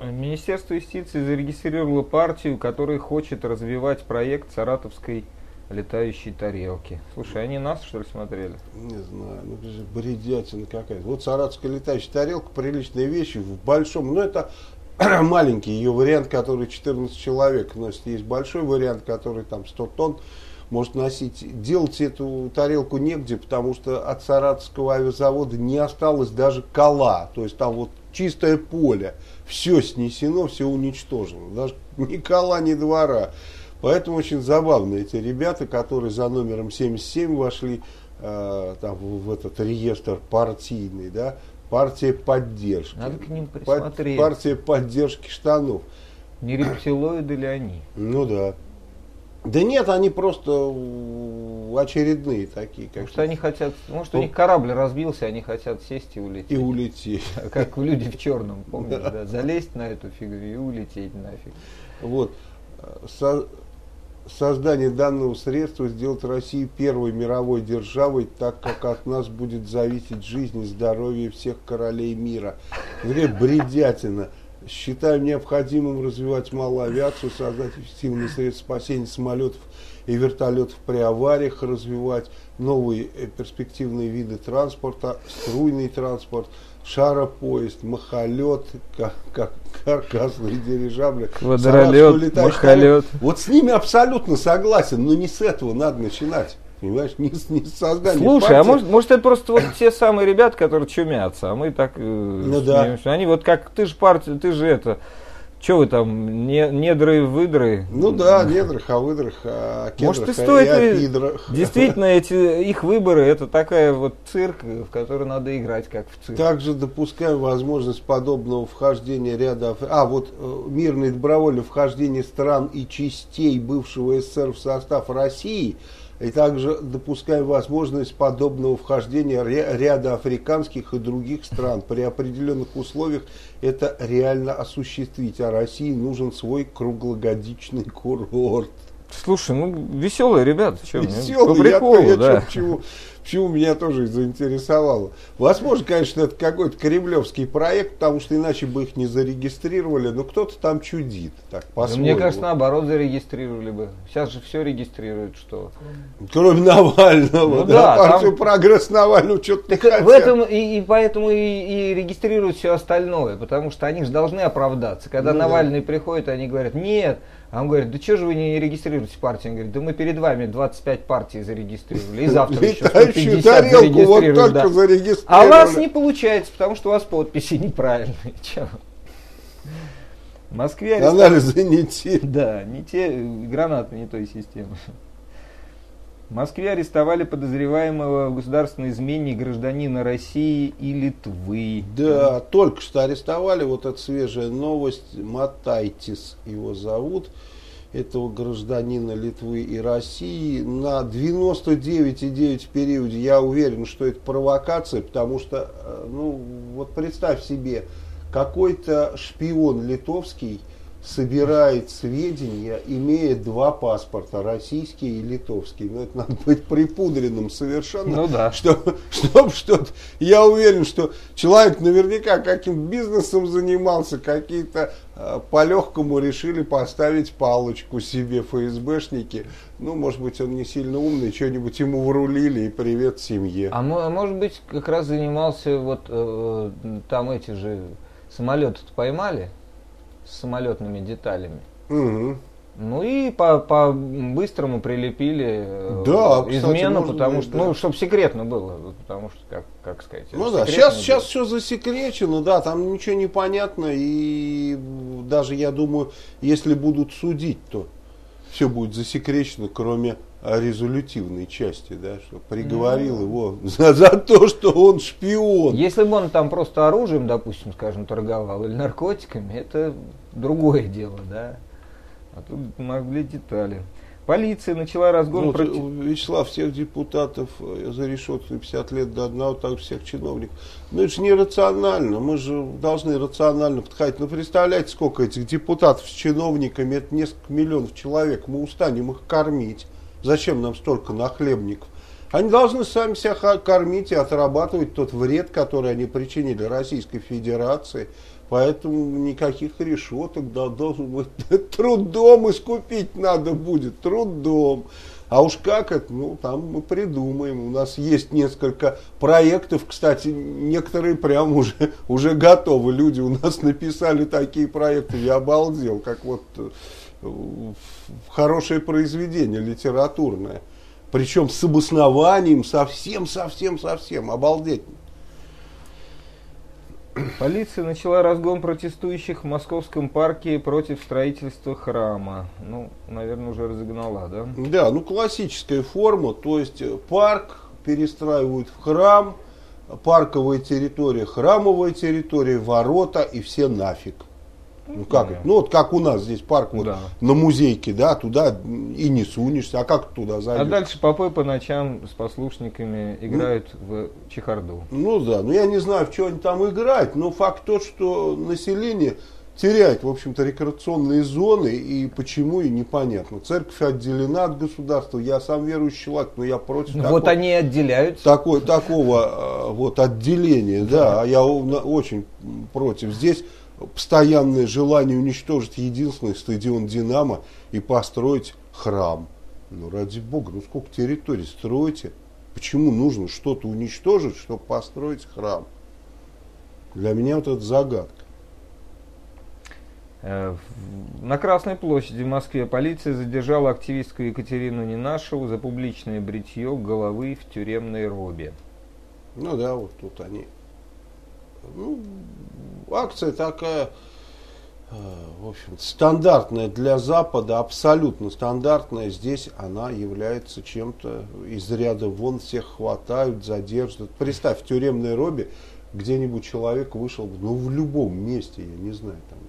Министерство юстиции зарегистрировало партию, которая хочет развивать проект Саратовской летающие тарелки. Слушай, они нас, что ли, смотрели? Не знаю, ну бредятина какая-то. Вот саратовская летающая тарелка, приличные вещи в большом, но это маленький ее вариант, который четырнадцать человек носит. Есть большой вариант, который там сто тонн может носить. Делать эту тарелку негде, потому что от саратовского авиазавода не осталось даже кола. То есть там вот чистое поле. Все снесено, все уничтожено. Даже ни кола, ни двора. Поэтому очень забавно эти ребята, которые за номером семьдесят семь вошли э, там, в этот реестр партийный, да, партия поддержки. Надо к ним присмотреться. Партия поддержки штанов. Не рептилоиды ли они? Ну да. Да нет, они просто очередные такие. Как Может, они хотят, может, у них корабль разбился, они хотят сесть и улететь. И улететь. Как люди в черном, помнишь, да? Залезть на эту фигню и улететь нафиг. Вот. Со создание данного средства сделать Россию первой мировой державой, так как от нас будет зависеть жизнь и здоровье всех королей мира. Где бредятина. Считаем необходимым развивать малую авиацию, создать эффективные средства спасения самолетов и вертолетов при авариях, развивать новые перспективные виды транспорта, струйный транспорт, шаропоезд, махолет, как, как каркасные дирижабли, квадролет, махолет. Вот с ними абсолютно согласен, но не с этого надо начинать. Понимаешь, не, не с создания Слушай, партии. а может, может это просто вот те самые ребята, которые чумятся, а мы так э, ну, смеемся. Да. Они вот как, ты же партия, ты же это, что вы там, не, недры, выдры? Ну да, недрах, а выдрах, а кедрах, может и стоит, и опидрах. Действительно, эти, их выборы, это такая вот цирк, в который надо играть, как в цирк. Также допускаем возможность подобного вхождения ряда... А, вот мирное добровольное вхождение стран и частей бывшего СССР в состав России. И также допускаем возможность подобного вхождения ряда африканских и других стран. При определенных условиях это реально осуществить. А России нужен свой круглогодичный курорт. Слушай, ну веселые ребята. Веселые, по приколу, я, я да. Почему, почему меня тоже заинтересовало. Возможно, конечно, это какой-то кремлевский проект, потому что иначе бы их не зарегистрировали, но кто-то там чудит. Так, да, мне кажется, наоборот, зарегистрировали бы. Сейчас же все регистрируют, что... Кроме Навального, ну, да, да, партию там... прогресс Навального что-то не хотят. В этом и, и поэтому и, и регистрируют все остальное, потому что они же должны оправдаться. Когда ну, Навальный да. приходит, они говорят, нет. А он говорит, да что же вы не регистрируете партии? Он говорит, да мы перед вами двадцать пять партий зарегистрировали. И завтра еще сто пятьдесят зарегистрируем. Вот да. А у вас не получается, потому что у вас подписи неправильные. Че? В Москве арестовали... Анализы не те. Да, не те, гранаты не той системы. В Москве арестовали подозреваемого в государственной измене гражданина России и Литвы. Да, только что арестовали, вот это свежая новость, Матайтис его зовут, этого гражданина Литвы и России. На девяносто девять и девять периоде я уверен, что это провокация, потому что, ну, вот представь себе, какой-то шпион литовский собирает сведения, имея два паспорта, российский и литовский. Но это надо быть припудренным совершенно, ну, да. чтобы, чтобы что-то... Я уверен, что человек наверняка каким бизнесом занимался, какие-то э, по-легкому решили поставить палочку себе ФСБшники. Ну, может быть, он не сильно умный, что-нибудь ему врулили и привет семье. А может быть, как раз занимался, вот э, там эти же самолеты-то поймали? С самолетными деталями. Угу. Ну и по, по быстрому прилепили да, измену, кстати, потому быть, что, да. ну, чтобы секретно было, потому что, как, как сказать. Ну да, сейчас, сейчас все засекречено, да, там ничего не понятно, и даже, я думаю, если будут судить, то все будет засекречено, кроме резолютивной части, да, что приговорил mm. его за, за то, что он шпион. Если бы он там просто оружием, допустим, скажем, торговал или наркотиками, это другое дело, да. А тут могли детали. Полиция начала разгон ну, против... Вячеслав, всех депутатов за решеткой пятьдесят лет до одного, так всех чиновников. Ну это же нерационально, мы же должны рационально подходить. Ну представляете, сколько этих депутатов с чиновниками, это несколько миллионов человек, мы устанем их кормить. Зачем нам столько нахлебников? Они должны сами себя кормить и отрабатывать тот вред, который они причинили Российской Федерации. Поэтому никаких решеток, да, должен быть трудом искупить надо будет, трудом. А уж как это, ну, там мы придумаем. У нас есть несколько проектов, кстати, некоторые прям уже, уже готовы. Люди у нас написали такие проекты, я обалдел, как вот хорошее произведение литературное. Причем с обоснованием, совсем, совсем, совсем, обалдеть. Полиция начала разгон протестующих в Московском парке против строительства храма. Ну, наверное, уже разогнала, да? Да, ну классическая форма, то есть парк перестраивают в храм, парковая территория, храмовая территория, ворота и все нафиг. Ну как это? Ну вот как у нас здесь парк вот, да. На Музейке, да, туда и не сунешься, а как туда зайдешь? А дальше попы по ночам с послушниками играют ну, в чехарду. Ну да, ну я не знаю, в что они там играют, но факт тот, что население теряет, в общем-то, рекреационные зоны, и почему, и непонятно. Церковь отделена от государства, я сам верующий человек, но я против ну, такого, вот они отделяются. Такой, такого вот отделения, да, да, я очень против. Здесь постоянное желание уничтожить единственный стадион «Динамо» и построить храм. Ну, ради бога, ну сколько территорий строите? Почему нужно что-то уничтожить, чтобы построить храм? Для меня вот это загадка. На Красной площади в Москве полиция задержала активистку Екатерину Ненашеву за публичное бритье головы в тюремной робе. Ну да, вот тут они... Ну, акция такая, в общем, стандартная для Запада, абсолютно стандартная. Здесь она является чем-то из ряда вон, всех хватают, задерживают. Представь, в тюремной робе где-нибудь человек вышел, ну, в любом месте, я не знаю, там,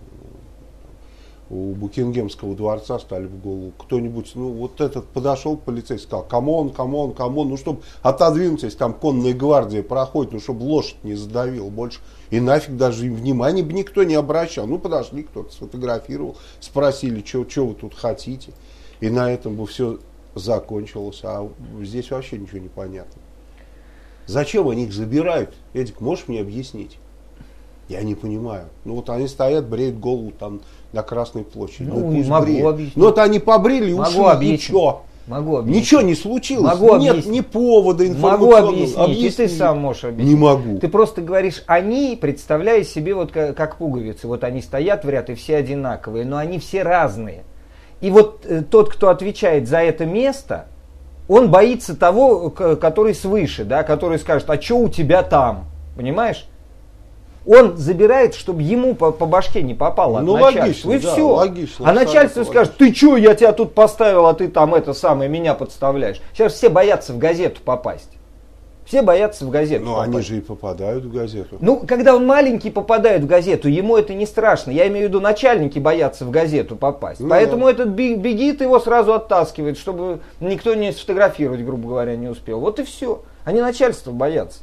у Букингемского дворца стали в голову. Кто-нибудь, ну, вот этот подошел полицейский, сказал, камон, камон, камон, ну, чтобы отодвинуться, если там конная гвардия проходит, ну, чтобы лошадь не задавил больше. И нафиг даже им внимания бы никто не обращал. Ну, подошли, кто-то сфотографировал, спросили, что вы тут хотите. И на этом бы все закончилось. А здесь вообще ничего не понятно. Зачем они их забирают? Эдик, можешь мне объяснить? Я не понимаю. Ну вот они стоят, бреют голову там на Красной площади. Ну, ну могу бреют. Объяснить. Ну вот они побрили, ушли, ничего. Могу объяснить. Ничего не случилось. Могу Нет объяснить. ни повода информационного. Могу объяснить. Объясни. И ты сам можешь объяснить. Не могу. Ты просто говоришь, они, представляя себе вот как, как пуговицы. Вот они стоят в ряд и все одинаковые, но они все разные. И вот э, тот, кто отвечает за это место, он боится того, который свыше, да, который скажет, а что у тебя там? Понимаешь? Он забирает, чтобы ему по, по башке не попало от ну, начальства. Логично, и да, все. Логично, а начальство логично. Скажет, ты что, я тебя тут поставил, а ты там это самое, меня подставляешь. Сейчас все боятся в газету попасть. Все боятся в газету Но попасть. они же и попадают в газету. Ну, когда он маленький попадает в газету, ему это не страшно. Я имею в виду, начальники боятся в газету попасть. Ну, Поэтому да. этот бегит, его сразу оттаскивает, чтобы никто не сфотографировать, грубо говоря, не успел. Вот и все. Они начальства боятся.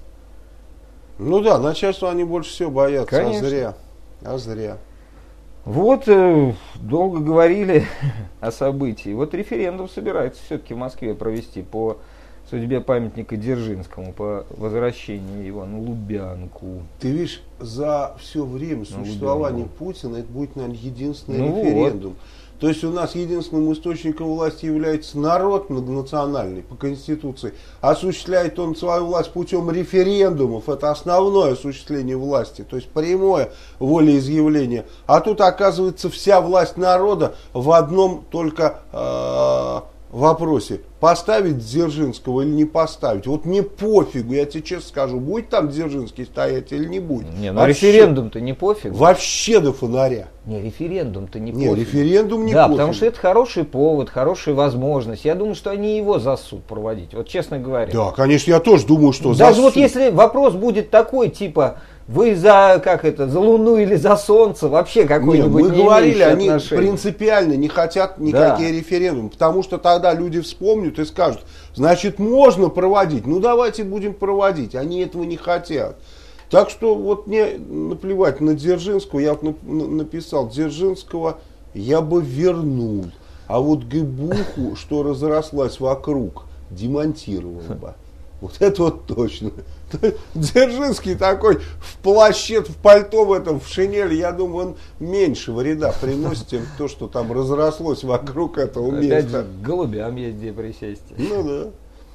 Ну да, начальство они больше всего боятся, Конечно. а зря. А зря. Вот, э, долго говорили о событии. Вот референдум собирается все-таки в Москве провести по судьбе памятника Дзержинскому, по возвращению его на Лубянку. Ты видишь, за все время существования Путина это будет, наверное, единственный ну референдум. Вот. То есть у нас единственным источником власти является народ многонациональный по Конституции. Осуществляет он свою власть путем референдумов. Это основное осуществление власти. То есть прямое волеизъявление. А тут оказывается вся власть народа в одном только э, вопросе. Поставить Дзержинского или не поставить. Вот мне пофигу, я тебе честно скажу, будет там Дзержинский стоять или не будет. Не, ну референдум-то не пофигу. Вообще до фонаря. Не, референдум-то не, не пофигу. референдум не да, пофигу. потому что это хороший повод, хорошая возможность. Я думаю, что они его за суд проводить, вот честно говоря. Да, конечно, я тоже думаю, что Даже за вот суд. если вопрос будет такой, типа, вы за, как это, за Луну или за Солнце, вообще какой-нибудь Нет, мы не говорили, они отношения. принципиально не хотят никакие да. референдумы, потому что тогда люди вспомнят и скажут, значит, можно проводить, ну давайте будем проводить, они этого не хотят. Так что вот мне наплевать на Дзержинского, я вот написал, Дзержинского я бы вернул, а вот Гыбуху, что разрослась вокруг, демонтировал бы. Вот это вот точно. Дзержинский такой в плаще, в пальто в этом, в шинели, я думаю, он меньше вреда приносит, чем то, что там разрослось вокруг этого места. Опять же, к голубям есть где присесть. Ну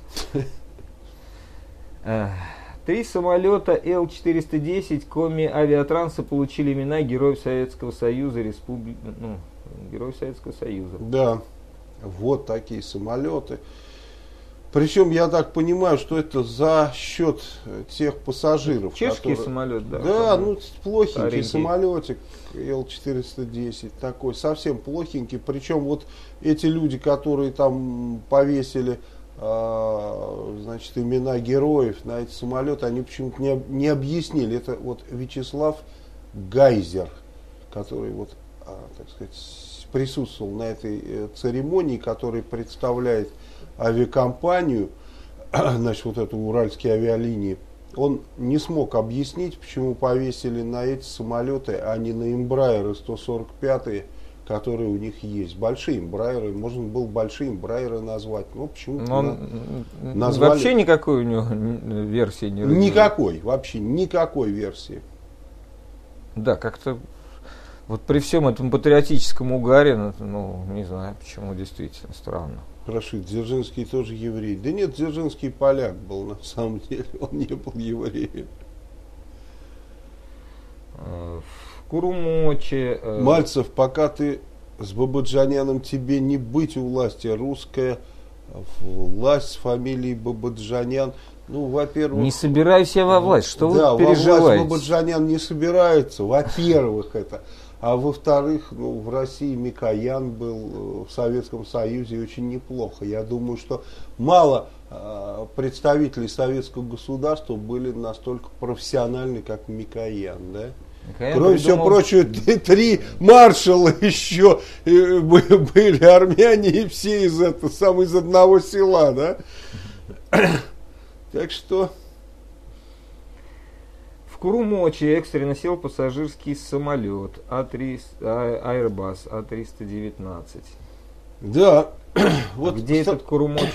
да. Три самолета Эл четыреста десять коми авиатранса получили имена Героев Советского Союза, Республи... ну, Героев Советского Союза. Да, вот такие самолеты. Причем, я так понимаю, что это за счет тех пассажиров. Чешский которые... самолет, да. Да, ну плохенький старенький самолетик Эл четыреста десять, такой, совсем плохенький. Причем вот эти люди, которые там повесили, э, значит, имена героев на эти самолеты, они почему-то не, не объяснили. Это вот Вячеслав Гайзер, который вот, э, так сказать, присутствовал на этой э, церемонии, который представляет авиакомпанию, значит, вот эту Уральские авиалинии, он не смог объяснить, почему повесили на эти самолеты, а не на Эмбрайеры сто сорок пять, которые у них есть. Большие Эмбрайеры, можно было большие Эмбрайеры назвать, но почему-то он на, назвали... Вообще никакой у него версии не родилось. Никакой, вообще никакой версии. Да, как-то вот при всем этом патриотическом угаре, ну, не знаю, почему, действительно странно. Прошу, Дзержинский тоже еврей. Да нет, Дзержинский поляк был, на самом деле, он не был евреем. В Курумоче... Мальцев, пока ты с Бабаджаняном, тебе не быть у власти. Русская власть с фамилией Бабаджанян. Ну, во-первых... Не собираюсь я во власть, что да, вы переживаете? Во власть Бабаджанян не собирается, во-первых, это... А во-вторых, ну, в России Микоян был, в Советском Союзе очень неплохо. Я думаю, что мало э, представителей советского государства были настолько профессиональны, как Микоян. Да? Микоян Кроме придумал... всего прочего, три маршала еще э, были армяне, и все из, этого, сам из одного села. Да? Так что... В Курумочи экстренно сел пассажирский самолет А триста, Airbus А триста девятнадцать. Да. Вот где ста... этот Курумоч?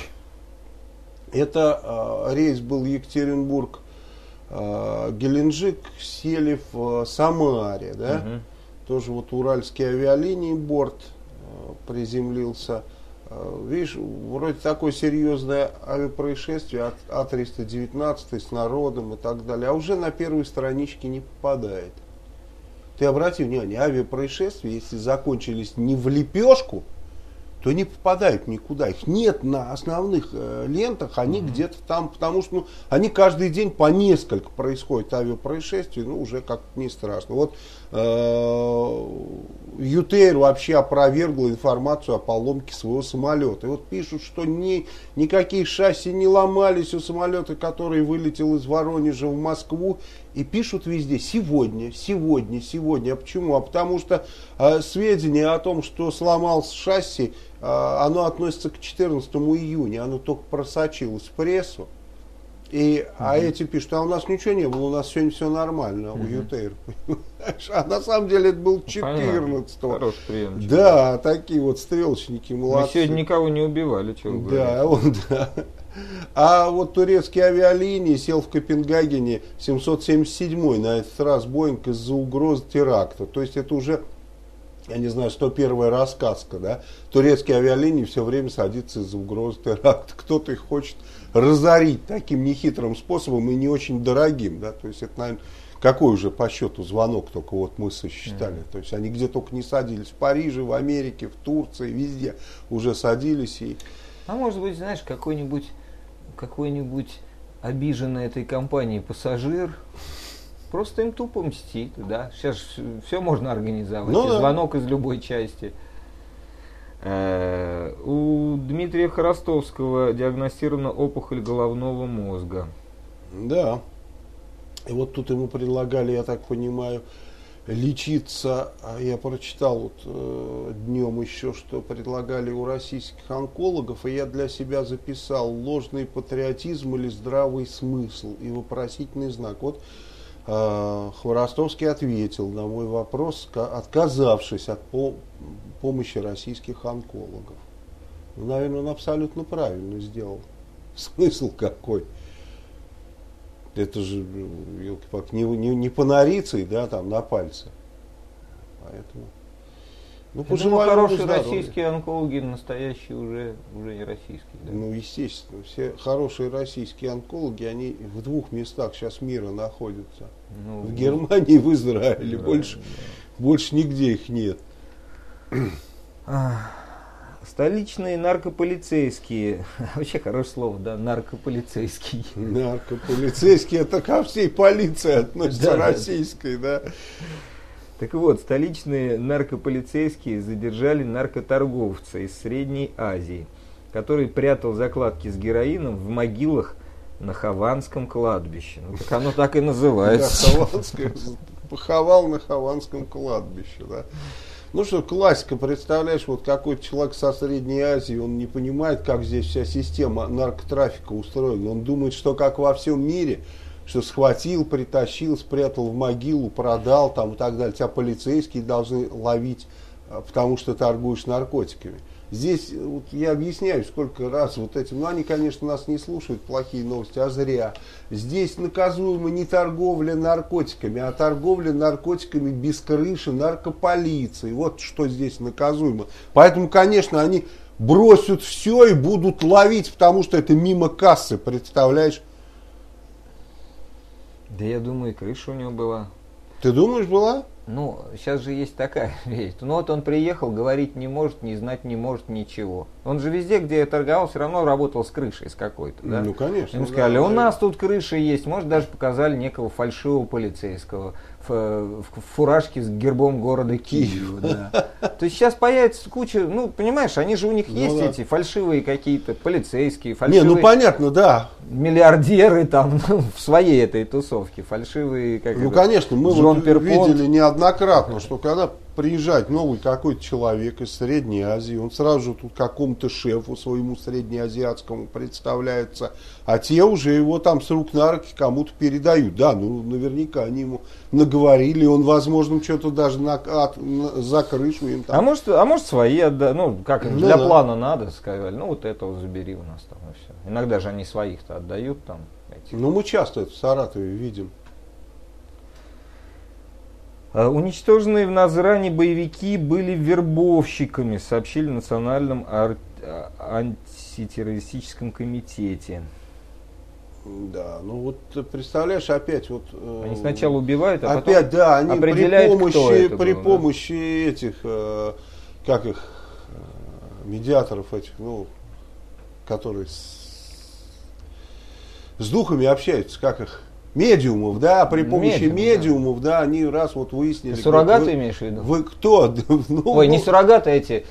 Это э, рейс был Екатеринбург, э, Геленджик, сели в э, Самаре, да? Угу. Тоже вот Уральские авиалинии борт э, приземлился. Видишь, вроде такое серьезное авиапроисшествие, А триста девятнадцать с народом и так далее, а уже на первой страничке не попадает. Ты обрати внимание, авиапроисшествия, если закончились не в лепешку, то не попадают никуда. Их нет на основных э, лентах, они mm-hmm. где-то там, потому что ну, они каждый день по несколько происходит авиапроисшествий, ну уже как-то не страшно. Вот э, ЮТР вообще опровергла информацию о поломке своего самолета. И вот пишут, что ни, никакие шасси не ломались у самолета, который вылетел из Воронежа в Москву. И пишут везде сегодня, сегодня, сегодня. А почему? А потому что э, сведения о том, что сломался шасси, э, оно относится к четырнадцатому июня. Оно только просочилось в прессу. И, uh-huh. А эти пишут, а у нас ничего не было, у нас сегодня все нормально, uh-huh. у ЮТР. А на самом деле это был четырнадцатого. Хороший прием. Да, такие вот стрелочники молодцы. Мы сегодня никого не убивали, чего вы Да, он, да. А вот турецкие авиалинии сел в Копенгагене семьсот семьдесят седьмой, на этот раз Боинг, из-за угрозы теракта. То есть это уже, я не знаю, сто первая рассказка, да? Турецкие авиалинии все время садятся из-за угрозы теракта. Кто-то их хочет разорить таким нехитрым способом и не очень дорогим, да? То есть это, наверное, какой уже по счету звонок только вот мы сосчитали. Mm-hmm. То есть они где только не садились, в Париже, в Америке, в Турции, везде уже садились. И... А может быть, знаешь, какой-нибудь какой-нибудь обиженный этой компанией пассажир просто им тупо мстит, да? Сейчас все можно организовать, ну, да. Звонок из любой части. Э-э- у Дмитрия Хоростовского диагностирована опухоль головного мозга. Да. И вот тут ему предлагали, я так понимаю, лечиться. Я прочитал вот, э, днем еще, что предлагали у российских онкологов, и я для себя записал: ложный патриотизм или здравый смысл, и вопросительный знак. Вот э, Хворостовский ответил на мой вопрос, отказавшись от по- помощи российских онкологов. Ну, наверное, он абсолютно правильно сделал. Смысл какой? Это же, елки-палки, не, не, не по нарицей, да, там, на пальце. Поэтому... Ну, я думаю, хорошие российские онкологи, настоящие уже, уже не российские. Да? Ну, естественно, все хорошие российские онкологи, они в двух местах сейчас мира находятся. Ну, в Германии и в Израиле. Израиль, больше, да. больше нигде их нет. Столичные наркополицейские, вообще хорошее слово, да, наркополицейский. Наркополицейские, это ко всей полиции относится, да, российской, да. Так вот, столичные наркополицейские задержали наркоторговца из Средней Азии, который прятал закладки с героином в могилах на Хованском кладбище. Ну, так оно так и называется. Да, Хованское, поховал на Хованском кладбище, да. Ну что, классика, представляешь, вот какой-то человек со Средней Азии, он не понимает, как здесь вся система наркотрафика устроена. Он думает, что как во всем мире, что схватил, притащил, спрятал в могилу, продал там и так далее. Тебя полицейские должны ловить, потому что торгуешь наркотиками. Здесь вот, я объясняю, сколько раз вот этим, ну они, конечно, нас не слушают, плохие новости, а зря. Здесь наказуема не торговля наркотиками, а торговля наркотиками без крыши наркополиции. Вот что здесь наказуемо. Поэтому, конечно, они бросят все и будут ловить, потому что это мимо кассы, представляешь? Да я думаю, и крыша у него была. Ты думаешь, была? Ну, сейчас же есть такая вещь. Ну вот он приехал, говорить не может, не знать не может ничего. Он же везде, где я торговал, все равно работал с крышей с какой-то, да? Ну, конечно. Ему сказали, да, у да. нас тут крыша есть. Может, даже показали некого фальшивого полицейского в, в, в фуражке с гербом города Киева. Да. То есть сейчас появится куча, ну, понимаешь, они же у них ну, есть да. эти фальшивые какие-то полицейские, фальшивые... Не, ну понятно, да. Миллиардеры там ну, в своей этой тусовке, фальшивые, как Ну, это, конечно, мы Джон вот Перпонт. видели неоднократно, что когда приезжает новый какой-то человек из Средней Азии, он сразу же тут какому-то шефу своему среднеазиатскому представляется, а те уже его там с рук на руки кому-то передают. Да, ну наверняка они ему наговорили, он, возможно, что-то даже на, от, на, за крышу им там. А может, а может свои отдать, ну, как им Ну, для да. плана надо, сказали, ну, вот этого забери у нас там и все. Иногда же они своих-то отдают там. Этих. Ну, мы часто это в Саратове видим. Уничтоженные в Назране боевики были вербовщиками, сообщили в Национальном ар- антитеррористическом комитете. Да, ну вот представляешь, опять вот... Они сначала убивают, а опять, потом да, они определяют, при помощи, кто это при был, помощи да? этих, э, как их, э, медиаторов этих, ну, которые с, с духами общаются, как их... Медиумов, да, при помощи Медиум, медиумов, да. да, они раз вот выяснили. Ты суррогаты вы, имеешь в виду? Вы кто? ну, Ой, ну, не суррогаты, эти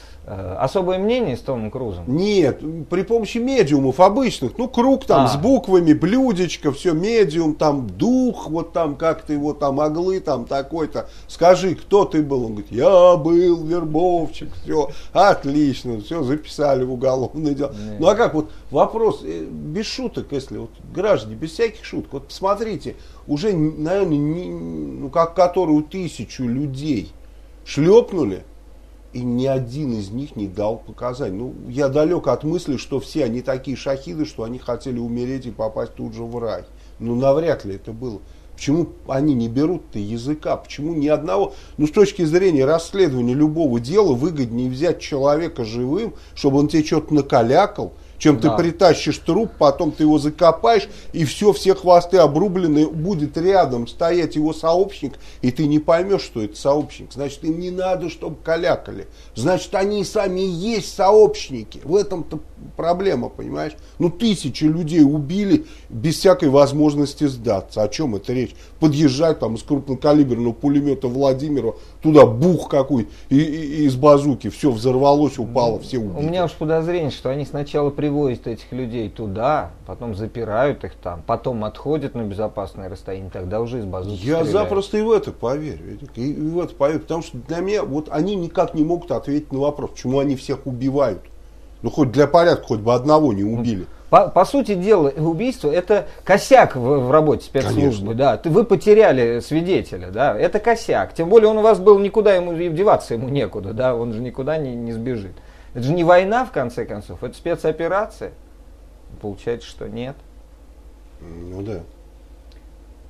э, особое мнение с Томом Крузом? Нет, при помощи медиумов обычных, ну круг там а. с буквами, блюдечко, все, медиум, там дух, вот там как ты его там оглы, там такой-то. Скажи, кто ты был? Он говорит, я был вербовщик, все, отлично, все, записали в уголовное дело. Нет. Ну а как вот вопрос, без шуток, если вот граждане, без всяких шуток, вот посмотрите, уже, наверное, не, ну как которую тысячу людей шлепнули, и ни один из них не дал показаний. Ну, я далек от мысли, что все они такие шахиды, что они хотели умереть и попасть тут же в рай. Ну, навряд ли это было. Почему они не берут-то языка? Почему ни одного? Ну, с точки зрения расследования любого дела, выгоднее взять человека живым, чтобы он тебе что-то накалякал, чем да. ты притащишь труп, потом ты его закопаешь, и все, все хвосты обрублены, будет рядом стоять его сообщник, и ты не поймешь, что это сообщник. Значит, им не надо, чтобы калякали. Значит, они сами и есть сообщники. В этом-то проблема, понимаешь? Ну, тысячи людей убили без всякой возможности сдаться. О чем это речь? Подъезжать там из крупнокалиберного пулемета Владимира, туда бух какой, и, и, и из базуки, все взорвалось, упало, все убили. У меня уж подозрение, что они сначала привозят этих людей туда, потом запирают их там, потом отходят на безопасное расстояние, тогда уже из базуки Я стреляют. запросто и в это поверю. И в это поверю, потому что для меня, вот они никак не могут ответить на вопрос, почему они всех убивают. Ну, хоть для порядка, хоть бы одного не убили. По, по сути дела, убийство это косяк в, в работе спецслужбы. Да. Вы потеряли свидетеля, да, это косяк. Тем более он у вас был, никуда ему и деваться ему некуда, да, он же никуда не, не сбежит. Это же не война, в конце концов, это спецоперация. Получается, что нет. Ну да.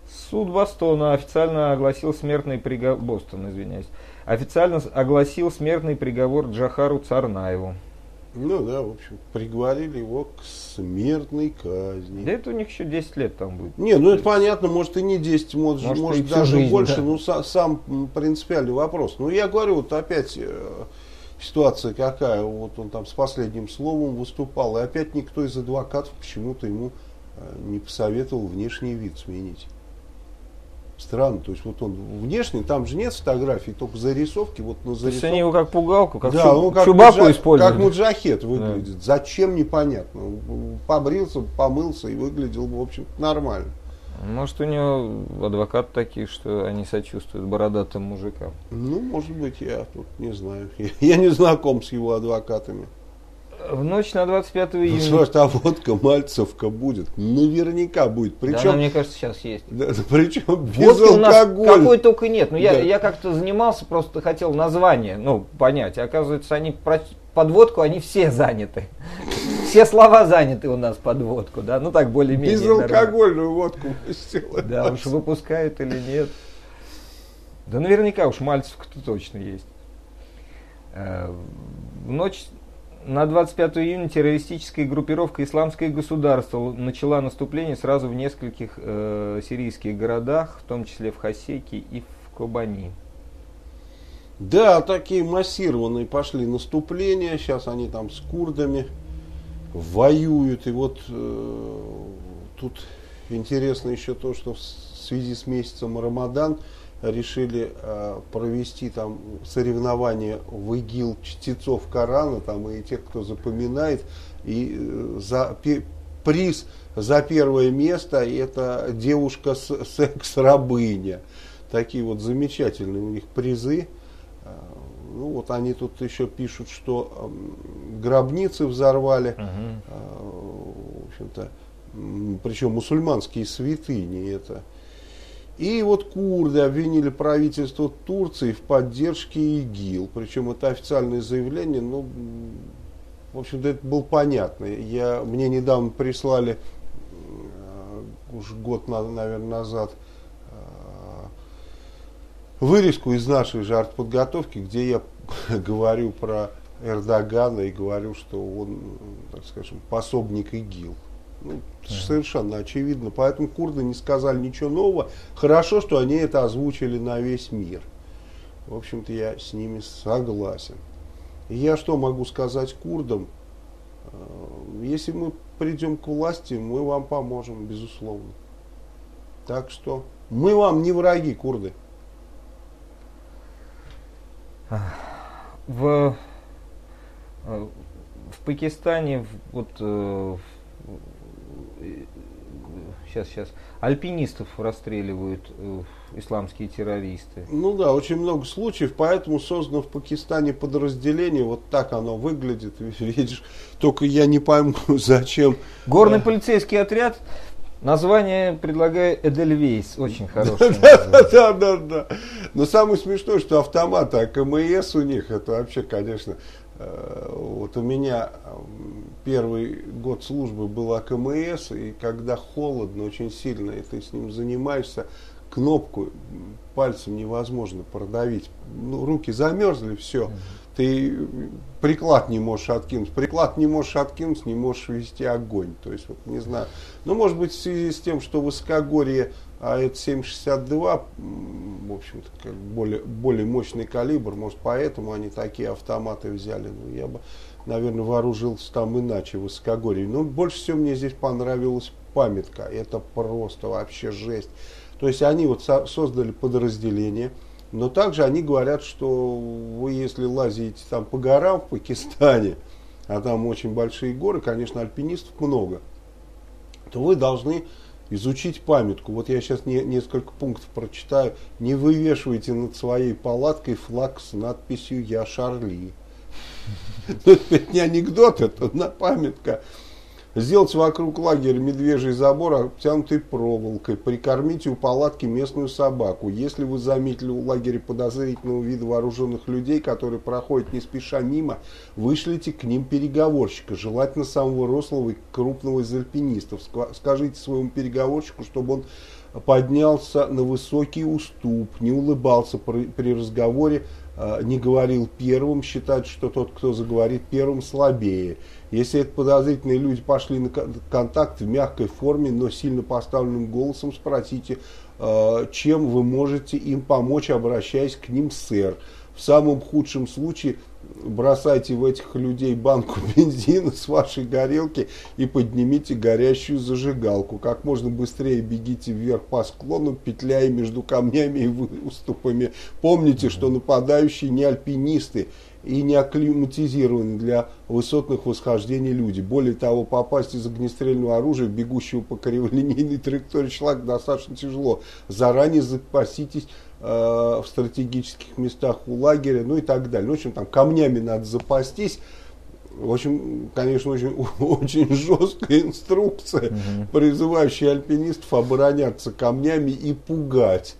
Суд Бостона официально огласил смертный приговор... Бостон, извиняюсь. Официально огласил смертный приговор Джохару Царнаеву. Ну да, в общем, приговорили его к смертной казни. Да это у них еще десять лет там будет. Не, ну это понятно, может и не десять, может, может, может всю даже жизнь, больше, да. ну са, сам принципиальный вопрос. Ну я говорю, вот опять э, ситуация какая, вот он там с последним словом выступал, и опять никто из адвокатов почему-то ему э, не посоветовал внешний вид сменить. Странно, то есть вот он внешний, там же нет фотографий, только зарисовки, вот на зарисовке. То есть они его как пугалку, как, да, чу- он как Чубаку муджа, использовали. как муджахед выглядит. Да. Зачем, непонятно. Побрился, помылся и выглядел, в общем, нормально. Может, у него адвокаты такие, что они сочувствуют бородатым мужикам. Ну, может быть, я тут не знаю. Я, я не знаком с его адвокатами. В ночь на двадцать пятое июня... Ну, а водка, мальцевка будет. Наверняка будет. Причем, да, она, мне кажется, сейчас есть. Да, причем без водки у нас алкоголя. какой только нет. Ну, я, да. я как-то занимался, просто хотел название, ну, понять. Оказывается, они про, под водку, они все заняты. Все слова заняты у нас под водку, да? Ну, так более-менее. Безалкогольную водку сделать. Да, уж выпускают или нет. Да наверняка уж мальцевка-то точно есть. В ночь... На двадцать пятое июня террористическая группировка «Исламское государство» начала наступление сразу в нескольких э, сирийских городах, в том числе в Хосейке и в Кобани. Да, такие массированные пошли наступления. Сейчас они там с курдами воюют. И вот э, тут интересно еще то, что в связи с месяцем Рамадан решили э, провести там соревнования в ИГИЛ чтецов Корана, там и тех, кто запоминает, и э, за пи, приз за первое место это девушка с, секс-рабыня. Такие вот замечательные у них призы. Э, ну вот они тут еще пишут, что э, гробницы взорвали, uh-huh. э, в общем-то, э, причем мусульманские святыни это. И вот курды обвинили правительство Турции в поддержке ИГИЛ. Причем это официальное заявление, ну, в общем-то, это было понятно. Я, мне недавно прислали, э, уж год, наверное, назад, э, вырезку из нашей же артподготовки, где я говорю про Эрдогана и говорю, что он, так скажем, пособник ИГИЛ. Ну, совершенно очевидно. Поэтому курды не сказали ничего нового. Хорошо, что они это озвучили на весь мир. В общем-то, я с ними согласен. И я что могу сказать курдам? Если мы придем к власти, мы вам поможем, безусловно. Так что мы вам не враги, курды. В, в Пакистане вот сейчас, сейчас, альпинистов расстреливают э, исламские террористы. Ну да, очень много случаев, поэтому создано в Пакистане подразделение, вот так оно выглядит, видишь, только я не пойму, зачем. Горный полицейский отряд, название предлагаю Эдельвейс, очень хорошее. Да, да, да. Но самое смешное, что автоматы АКМС у них, это вообще, конечно, вот у меня первый год службы был АКМС, и когда холодно очень сильно, и ты с ним занимаешься, кнопку пальцем невозможно продавить. Ну, руки замерзли, все. Ты приклад не можешь откинуть. Приклад не можешь откинуть, не можешь вести огонь. То есть, вот, не знаю. Ну, может быть, в связи с тем, что высокогорье, а это семь шестьдесят два, в общем-то, как более, более мощный калибр, может, поэтому они такие автоматы взяли. Ну, я бы, наверное, вооружился там иначе, в высокогорье. Но больше всего мне здесь понравилась памятка. Это просто вообще жесть. То есть, они вот со- создали подразделение. Но также они говорят, что вы, если лазите там по горам в Пакистане, а там очень большие горы, конечно, альпинистов много, то вы должны изучить памятку. Вот я сейчас не, несколько пунктов прочитаю. Не вывешивайте над своей палаткой флаг с надписью «Я Шарли». Это не анекдот, это памятка. Сделайте вокруг лагеря медвежий забор, обтянутый проволокой. Прикормите у палатки местную собаку. Если вы заметили у лагеря подозрительного вида вооруженных людей, которые проходят не спеша мимо, вышлите к ним переговорщика, желательно самого рослого и крупного из альпинистов. Скажите своему переговорщику, чтобы он поднялся на высокий уступ, не улыбался при, при разговоре, э, не говорил первым, считать, что тот, кто заговорит первым, слабее. Если это подозрительные люди пошли на контакт в мягкой форме, но сильно поставленным голосом, спросите, э, чем вы можете им помочь, обращаясь к ним, сэр. В самом худшем случае бросайте в этих людей банку бензина с вашей горелки и поднимите горящую зажигалку. Как можно быстрее бегите вверх по склону, петляя между камнями и выступами. Помните, что нападающие не альпинисты и не акклиматизированы для высотных восхождений люди. Более того, попасть из огнестрельного оружия, бегущего по криволинейной траектории шлага, достаточно тяжело. Заранее запаситесь э, в стратегических местах у лагеря, ну и так далее. Ну, в общем, там камнями надо запастись. В общем, конечно, очень, очень жесткая инструкция, угу. призывающая альпинистов обороняться камнями и пугать.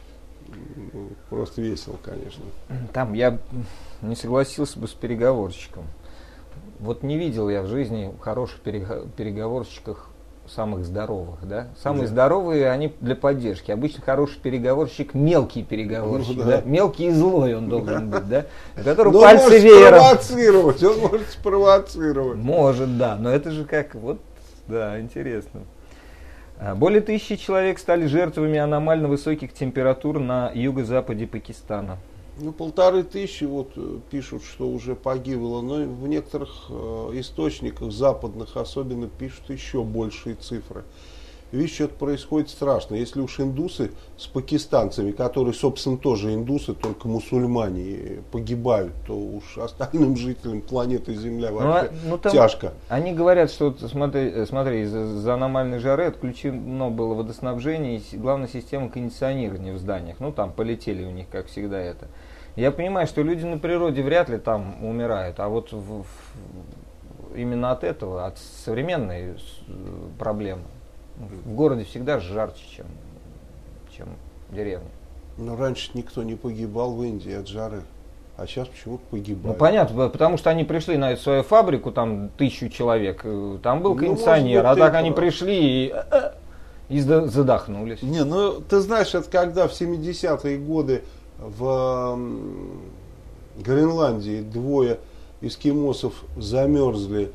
Просто весело, конечно. Там я не согласился бы с переговорщиком. Вот не видел я в жизни хороших переговорщиков самых здоровых, да? Самые да. здоровые, они для поддержки. Обычно хороший переговорщик, мелкий переговорщик, ну, да. Да? Мелкий и злой он должен быть, да? У которого пальцы веером. Он может спровоцировать, он может спровоцировать. Может, да, но это же как, вот, да, интересно. Более тысячи человек стали жертвами аномально высоких температур на юго-западе Пакистана. Ну, полторы тысячи, вот пишут, что уже погибло, но в некоторых э, источниках западных особенно пишут еще большие цифры. Видишь, что-то происходит страшно. Если уж индусы с пакистанцами, которые, собственно, тоже индусы, только мусульмане, погибают, то уж остальным жителям планеты Земля вообще ну, ну, там тяжко. Они говорят, что смотри, смотри из-за аномальной жары отключено было водоснабжение и, главная система кондиционирования в зданиях. Ну, там полетели у них, как всегда, это. Я понимаю, что люди на природе вряд ли там умирают, а вот в, в, именно от этого, от современной проблемы. В городе всегда жарче, чем, чем в деревне. Но раньше никто не погибал в Индии от жары, а сейчас почему-то погибают. Ну понятно, потому что они пришли на эту свою фабрику, там тысячу человек, там был кондиционер, ну, а так они пришли и, и задохнулись. Не, ну ты знаешь, это когда в семидесятые годы в Гренландии двое эскимосов замерзли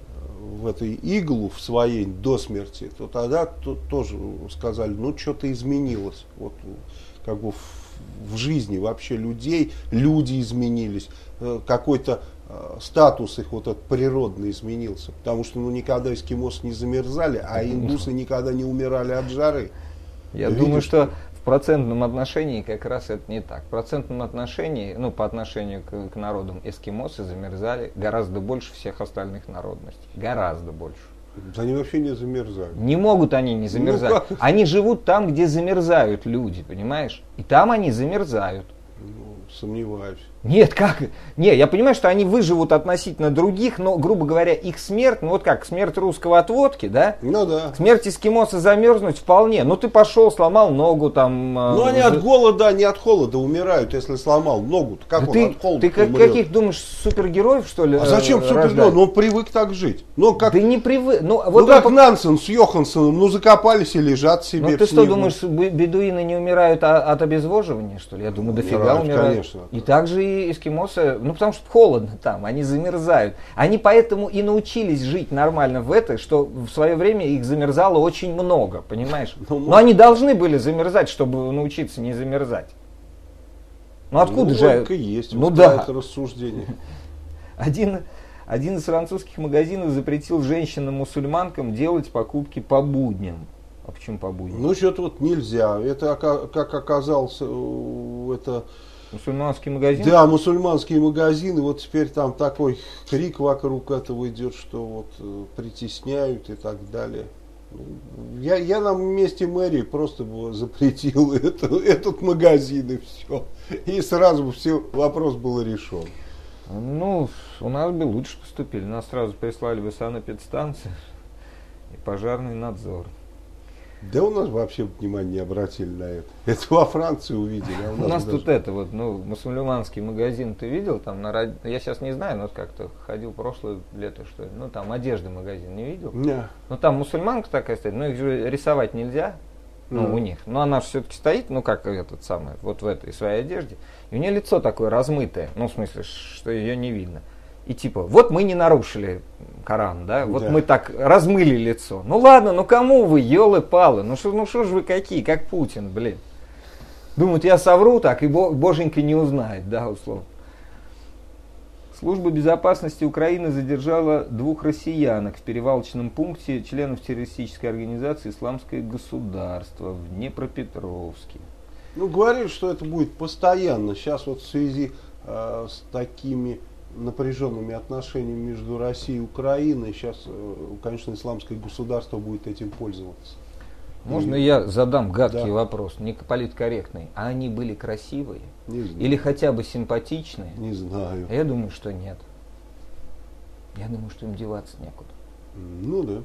в этой иглу в своей до смерти, то тогда то, тоже сказали, ну что-то изменилось. Вот как бы в, в жизни вообще людей, люди изменились, какой-то э, статус их вот этот природный изменился. Потому что ну, никогда эскимосы не замерзали, а индусы никогда не умирали от жары. Я Видишь, думаю, что в процентном отношении как раз это не так. В процентном отношении, ну по отношению к, к народам, эскимосы замерзали гораздо больше всех остальных народностей. Гораздо больше. Они вообще не замерзают. Не могут они не замерзать. Ну, они живут там, где замерзают люди, понимаешь? И там они замерзают. Ну, сомневаюсь. Нет, как? Не, я понимаю, что они выживут относительно других, но, грубо говоря, их смерть, ну вот как, смерть русского от водки, да? Ну да. Смерть эскимоса замерзнуть вполне. Ну ты пошел, сломал ногу там. Ну они от голода, не от холода умирают, если сломал ногу. Как да он ты, от холода Ты как, каких думаешь, супергероев, что ли? А зачем супергерой? Ну он привык так жить. Ну как, да не привык. Ну, ну, вот как он... Нансен с Йоханссоном, ну закопались и лежат себе. Ну ты что думаешь, бедуины не умирают от обезвоживания, что ли? Я думаю, дофига умирают. умирают. Конечно. И также и эскимосы. Ну, потому что холодно там, они замерзают. Они поэтому и научились жить нормально в это, что в свое время их замерзало очень много, понимаешь? Ну, Но они должны были замерзать, чтобы научиться не замерзать. Ну, откуда ну, же? Только есть, ну, да. Это рассуждение. Один, один из французских магазинов запретил женщинам-мусульманкам делать покупки по будням. А почему по будням? Ну, что-то вот нельзя. Это, как оказалось, это... Мусульманский магазин? Да, мусульманские магазины. Вот теперь там такой крик вокруг этого идет, что вот э, притесняют и так далее. Я, я на месте мэрии просто бы запретил это, этот магазин и все. И сразу бы все, вопрос был решен. Ну, у нас бы лучше поступили. Нас сразу прислали бы санэпидстанции. и пожарный надзор. Да у нас вообще внимания не обратили на это. Это во Франции увидели. А у нас, у нас даже... тут это вот, ну, мусульманский магазин, ты видел там на ради... Я сейчас не знаю, но как-то ходил прошлое лето, что ли. Ну там одежды магазин, не видел? Не. Ну там мусульманка такая стоит, но их же рисовать нельзя. Ну, mm. у них. Но она же все-таки стоит, ну, как этот самый, вот в этой своей одежде. И у нее лицо такое размытое. Ну, в смысле, что ее не видно. И типа, вот мы не нарушили Коран, да? Вот да. мы так размыли лицо. Ну ладно, ну кому вы, елы-палы? Ну что ну, ж вы какие, как Путин, блин. Думают, я совру так, и боженька не узнает, да, условно. Служба безопасности Украины задержала двух россиянок в перевалочном пункте членов террористической организации «Исламское государство» в Днепропетровске. Ну, говорили, что это будет постоянно. Сейчас вот в связи э, с такими напряженными отношениями между Россией и Украиной, сейчас, э, конечно, «Исламское государство» будет этим пользоваться. Можно и... я задам гадкий да. вопрос, не политкорректный? А они были красивые? Не знаю. Или хотя бы симпатичные? Не знаю. Я думаю, что нет. Я думаю, что им деваться некуда. Ну да.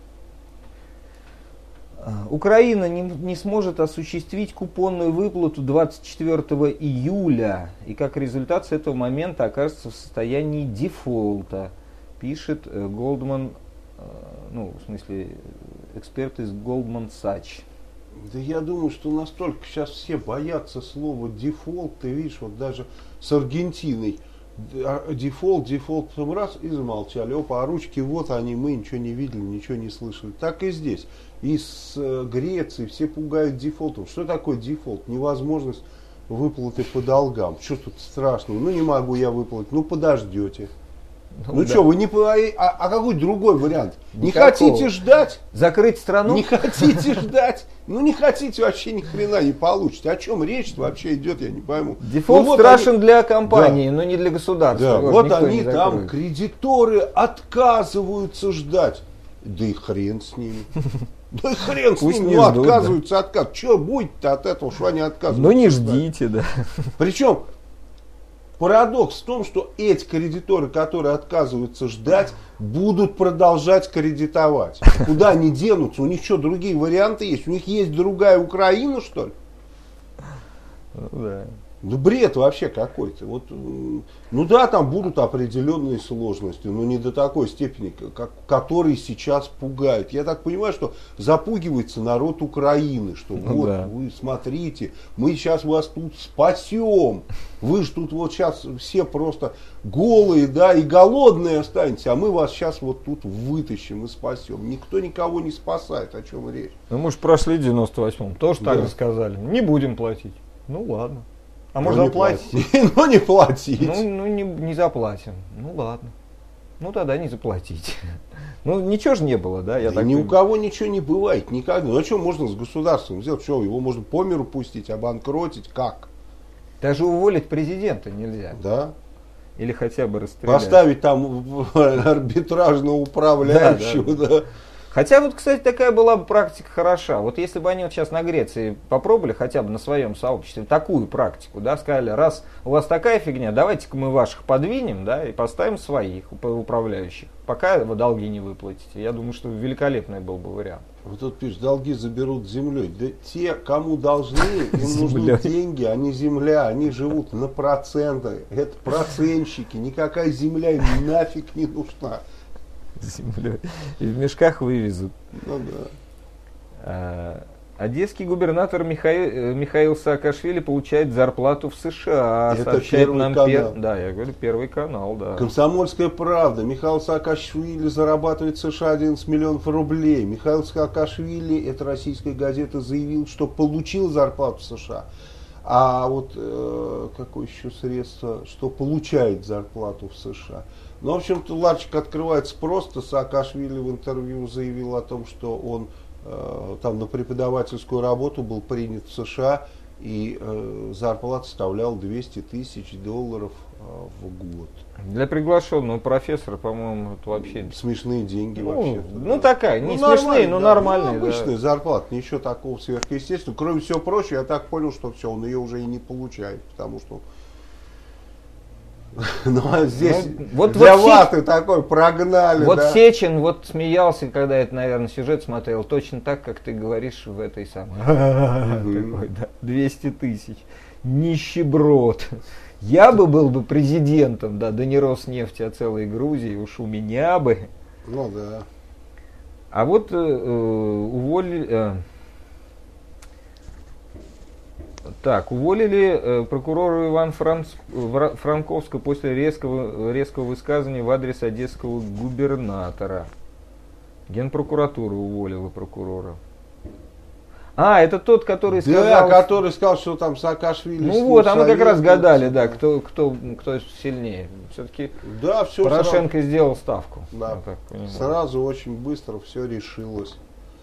Украина не, не сможет осуществить купонную выплату двадцать четвёртого июля. И как результат с этого момента окажется в состоянии дефолта. Пишет Goldman, ну, в смысле, эксперт из Goldman Sachs. Да я думаю, что настолько сейчас все боятся слова дефолт. Ты видишь, вот даже с Аргентиной. Дефолт, дефолт, потом раз и замолчали. Опа, а ручки вот они, мы ничего не видели, ничего не слышали. Так и здесь. И с Грецией все пугают дефолтом. Что такое дефолт? Невозможность выплаты по долгам. Что тут страшного? Ну не могу я выплатить. Ну подождете. Ну, ну да. Что, вы не... А, а какой другой вариант? Никакого. Не хотите ждать? Закрыть страну? Не хотите ждать? Ну не хотите, вообще ни хрена не получите. О чем речь вообще идет, я не пойму. Дефолт ну, страшен вот они... для компании, да. но не для государства. Да. Вот они там, кредиторы, отказываются ждать. Да и хрен с ними. Да и хрен с ними. Ну отказываются, отказываются. Что будет-то от этого, что они отказываются? Ну не ждите, да. Причем парадокс в том, что эти кредиторы, которые отказываются ждать, будут продолжать кредитовать. Куда они денутся? У них что, другие варианты есть? У них есть другая Украина, что ли? Ну, да. Ну, бред вообще какой-то. Вот, ну да, там будут определенные сложности, но не до такой степени, как, которые сейчас пугают. Я так понимаю, что запугивается народ Украины, что ну, вот да. вы смотрите, мы сейчас вас тут спасем. Вы же тут вот сейчас все просто голые, да, и голодные останетесь, а мы вас сейчас вот тут вытащим и спасем. Никто никого не спасает, о чем речь. Ну мы же прошли в девяносто восьмом, тоже да. так же сказали. Не будем платить. Ну ладно. А ну, можно платить? Ну не платить. Ну, ну не, не заплатим. Ну ладно. Ну тогда не заплатить. Ну ничего же не было, да? Я да так ни понимаю. У кого ничего не бывает, никогда. Ну а что можно с государством сделать? Что, его можно по миру пустить, обанкротить? Как? Даже уволить президента нельзя. Да. Или хотя бы расстрелять. Поставить там арбитражного управляющего, да. да. да. Хотя вот, кстати, такая была бы практика хороша. Вот если бы они вот сейчас на Греции попробовали хотя бы на своем сообществе такую практику, да, сказали, раз у вас такая фигня, давайте-ка мы ваших подвинем, да, и поставим своих управляющих, пока вы долги не выплатите. Я думаю, что великолепный был бы вариант. Вот тут пишут, долги заберут землей. Да те, кому должны, им нужны деньги, а не земля. Они живут на проценты. Это процентщики. Никакая земля им нафиг не нужна. Землей. И в мешках вывезут. Ну да. А, одесский губернатор Михаил, Михаил Саакашвили получает зарплату в США. Это первый нам канал. Пер... Да, я говорю, первый канал, да. Комсомольская правда. Михаил Саакашвили зарабатывает в США одиннадцать миллионов рублей. Михаил Саакашвили, это российская газета, заявил, что получил зарплату в США. А вот э, какое еще средство, что получает зарплату в США. Ну, в общем-то, ларчик открывается просто. Саакашвили в интервью заявил о том, что он э, там на преподавательскую работу был принят в США, и э, зарплата составляла двести тысяч долларов э, в год. Для приглашенного профессора, по-моему, это вообще... Смешные деньги ну, вообще. Ну, да. такая, не ну, смешные, но да, нормальные. Ну, обычная да. зарплата, ничего такого сверхъестественного. Кроме всего прочего, я так понял, что все, он ее уже и не получает, потому что Ну, а здесь Ну, вот- для вот ваты такой прогнали, Вот да. Сечин вот смеялся, когда это, наверное, сюжет смотрел, точно так, как ты говоришь в этой самой. Такой, да, двести тысяч. Нищеброд. Я бы был бы президентом, да, да не Роснефти, а целой Грузии, уж у меня бы. Ну да. А вот э, уволили... э, Так, уволили э, прокурора Ивана Франц, Вра- Франковского после резкого, резкого высказывания в адрес одесского губернатора. Генпрокуратура уволила прокурора. А, это тот, который Да, сказал... который сказал, что там Саакашвили... с Ну ним вот, а мы как раз советуется. гадали, да, кто, кто, кто сильнее. Все-таки Да, все Порошенко сделал ставку. Да. я так понимаю. Сразу очень быстро все решилось.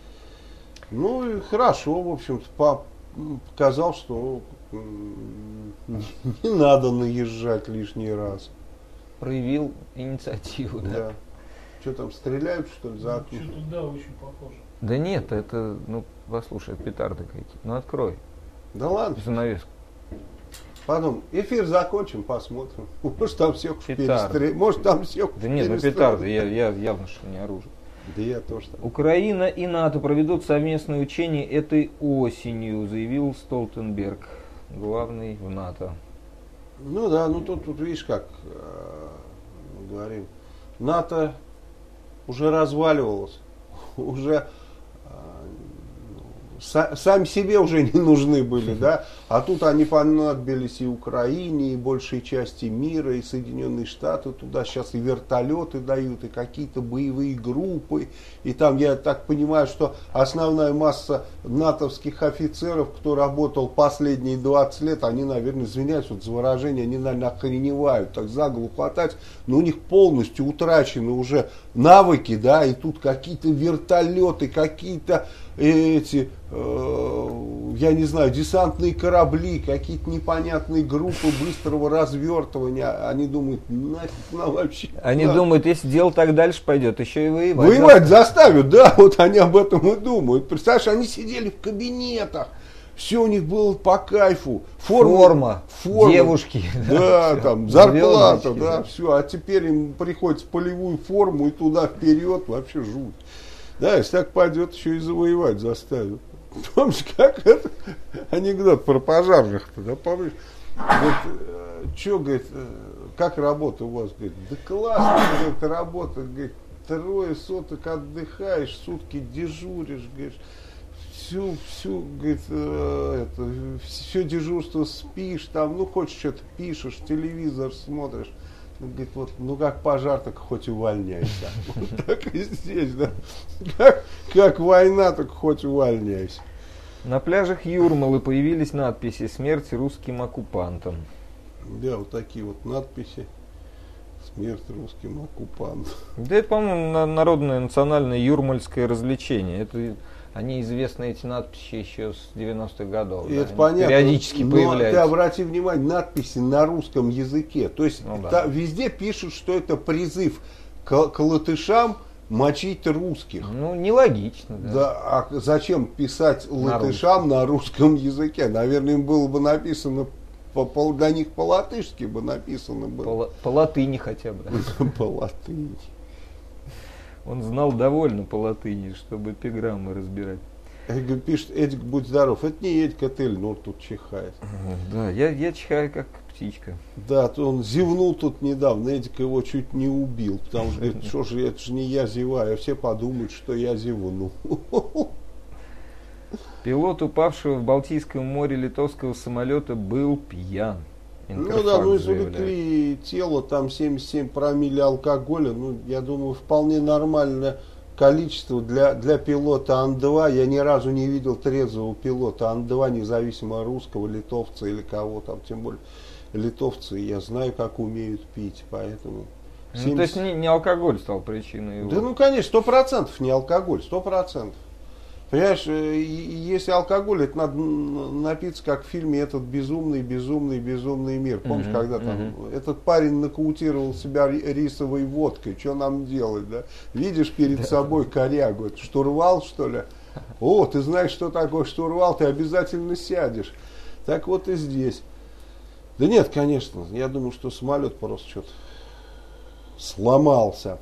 Ну и хорошо, в общем-то, по- показал, что м, не надо наезжать лишний раз. Проявил инициативу, да. Да. Что там, стреляют, что ли, за окном? Что-то, да, очень похоже. Да нет, это, ну, послушай, петарды какие-то. Ну, открой Да ладно, занавеску. потом эфир закончим, посмотрим. Может там всех Петарды. перестреляют. Может там всех Да нет, ну петарды, я, я явно, что не оружие. Да я тоже так. Украина и НАТО проведут совместное учение этой осенью, заявил Столтенберг, главный в НАТО. Ну да, ну тут, тут видишь как, э, мы говорим, НАТО уже разваливалось, уже э, са- сами себе уже не нужны были, да, а тут они понадобились и Украине, и большей части мира, и Соединенные Штаты туда сейчас и вертолеты дают, и какие-то боевые группы, и там, я так понимаю, что основная масса натовских офицеров, кто работал последние двадцать лет, они, наверное, извиняюсь вот за выражение, они, наверное, охреневают, так за голову хватать, но у них полностью утрачены уже навыки, да, и тут какие-то вертолеты, какие-то эти, э, я не знаю, десантные корабли, какие-то непонятные группы быстрого развертывания, они думают, нафиг нам вообще. Они надо. думают, если дело так дальше пойдет, еще и воевать. Воевать заставят, да, вот они об этом и думают. Представляешь, они сидели в кабинетах, все у них было по кайфу. Форма, Форма, форма, девушки. да, всё. там зарплата, Звездочки, да, все. А теперь им приходится полевую форму и туда вперед, вообще жуть. Да, если так пойдет, еще и завоевать заставят. Помнишь, как это анекдот про пожарных-то, да, помнишь? Говорит, что, говорит, э, как работа у вас? Говорит, да классно, говорит, работа, говорит, трое суток отдыхаешь, сутки дежуришь, говоришь, всю, всю, говорит, э, это, все дежурство спишь, там, ну, хочешь что-то пишешь, телевизор смотришь. Он говорит, вот, ну как пожар, так хоть увольняйся. Вот так и здесь, да. Как, как война, так хоть увольняйся. На пляжах Юрмалы появились надписи «Смерть русским оккупантам». Да, вот такие вот надписи. Смерть русским оккупантам. Да это, по-моему, на- народное национальное юрмальское развлечение. Это, они известны, эти надписи, еще с девяностых годов. И да, это они понятно. периодически Но появляются. ты обрати внимание, надписи на русском языке. То есть Ну да. та- везде пишут, что это призыв к, к латышам мочить русских. Ну, нелогично, да. Да, а зачем писать На латышам на русском языке? Наверное, им было бы написано, по, по- для них по-латышски бы написано По, было. ла- по латыни хотя бы. По латыни. Он знал довольно по латыни, чтобы эпиграммы разбирать. Эдик пишет, Эдик, будь здоров. Это не Эдик, это Эльнур тут чихает. Да, я, я чихаю как птичка. Да, то он зевнул тут недавно, Эдик его чуть не убил, потому что говорит, что же, это же не я зеваю, а все подумают, что я зевну. Пилот упавшего в Балтийском море литовского самолета был пьян. Ну Интерфакс да, ну заявляет. извлекли тело, там семьдесят семь промилле алкоголя, ну я думаю, вполне нормальное количество для, для пилота Ан два. Я ни разу не видел трезвого пилота Ан два, независимо русского, литовца или кого там, тем более литовцы, я знаю, как умеют пить, поэтому... Ну, то есть не, не алкоголь стал причиной его. Да ну конечно, сто процентов не алкоголь, сто процентов. Понимаешь, э, и- и если алкоголь, это надо н- напиться, как в фильме «Этот безумный, безумный, безумный мир». Помнишь, Мгм, когда там мгм. этот парень нокаутировал себя ри- рисовой водкой, что нам делать, да? Видишь перед собой корягу, это штурвал, что ли? О, ты знаешь, что такое штурвал, ты обязательно сядешь. Так вот и здесь. Да нет, конечно. Я думаю, что самолет просто что-то сломался.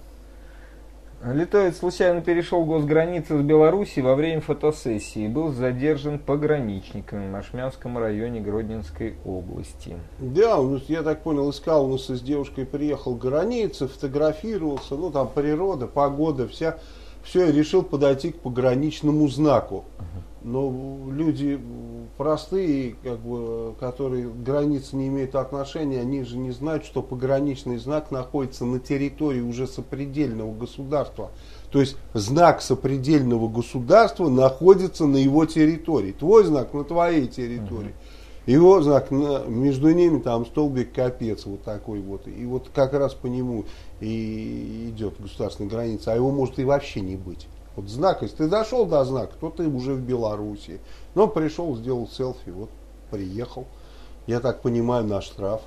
Литовец случайно перешел госграницу с Белоруссией во время фотосессии и был задержан пограничниками в Машмянском районе Гродненской области. Да, он, я так понял, искал, он с девушкой приехал к границе, фотографировался, ну там природа, погода, вся, все, и решил подойти к пограничному знаку. Но люди простые, как бы, которые к границе не имеют отношения, они же не знают, что пограничный знак находится на территории уже сопредельного государства. То есть знак сопредельного государства находится на его территории. Твой знак на твоей территории. Его знак, на, между ними там столбик капец вот такой вот. И вот как раз по нему и идет государственная граница. А его может и вообще не быть. Вот знак, если ты дошел до знака, то ты уже в Белоруссии. Но пришел, сделал селфи, вот приехал. Я так понимаю, на штраф.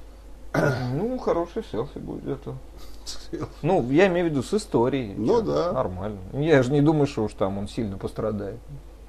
Ну, хороший селфи будет это. Ну, я имею в виду с историей. Ну да. Нормально. Я же не думаю, что уж там он сильно пострадает.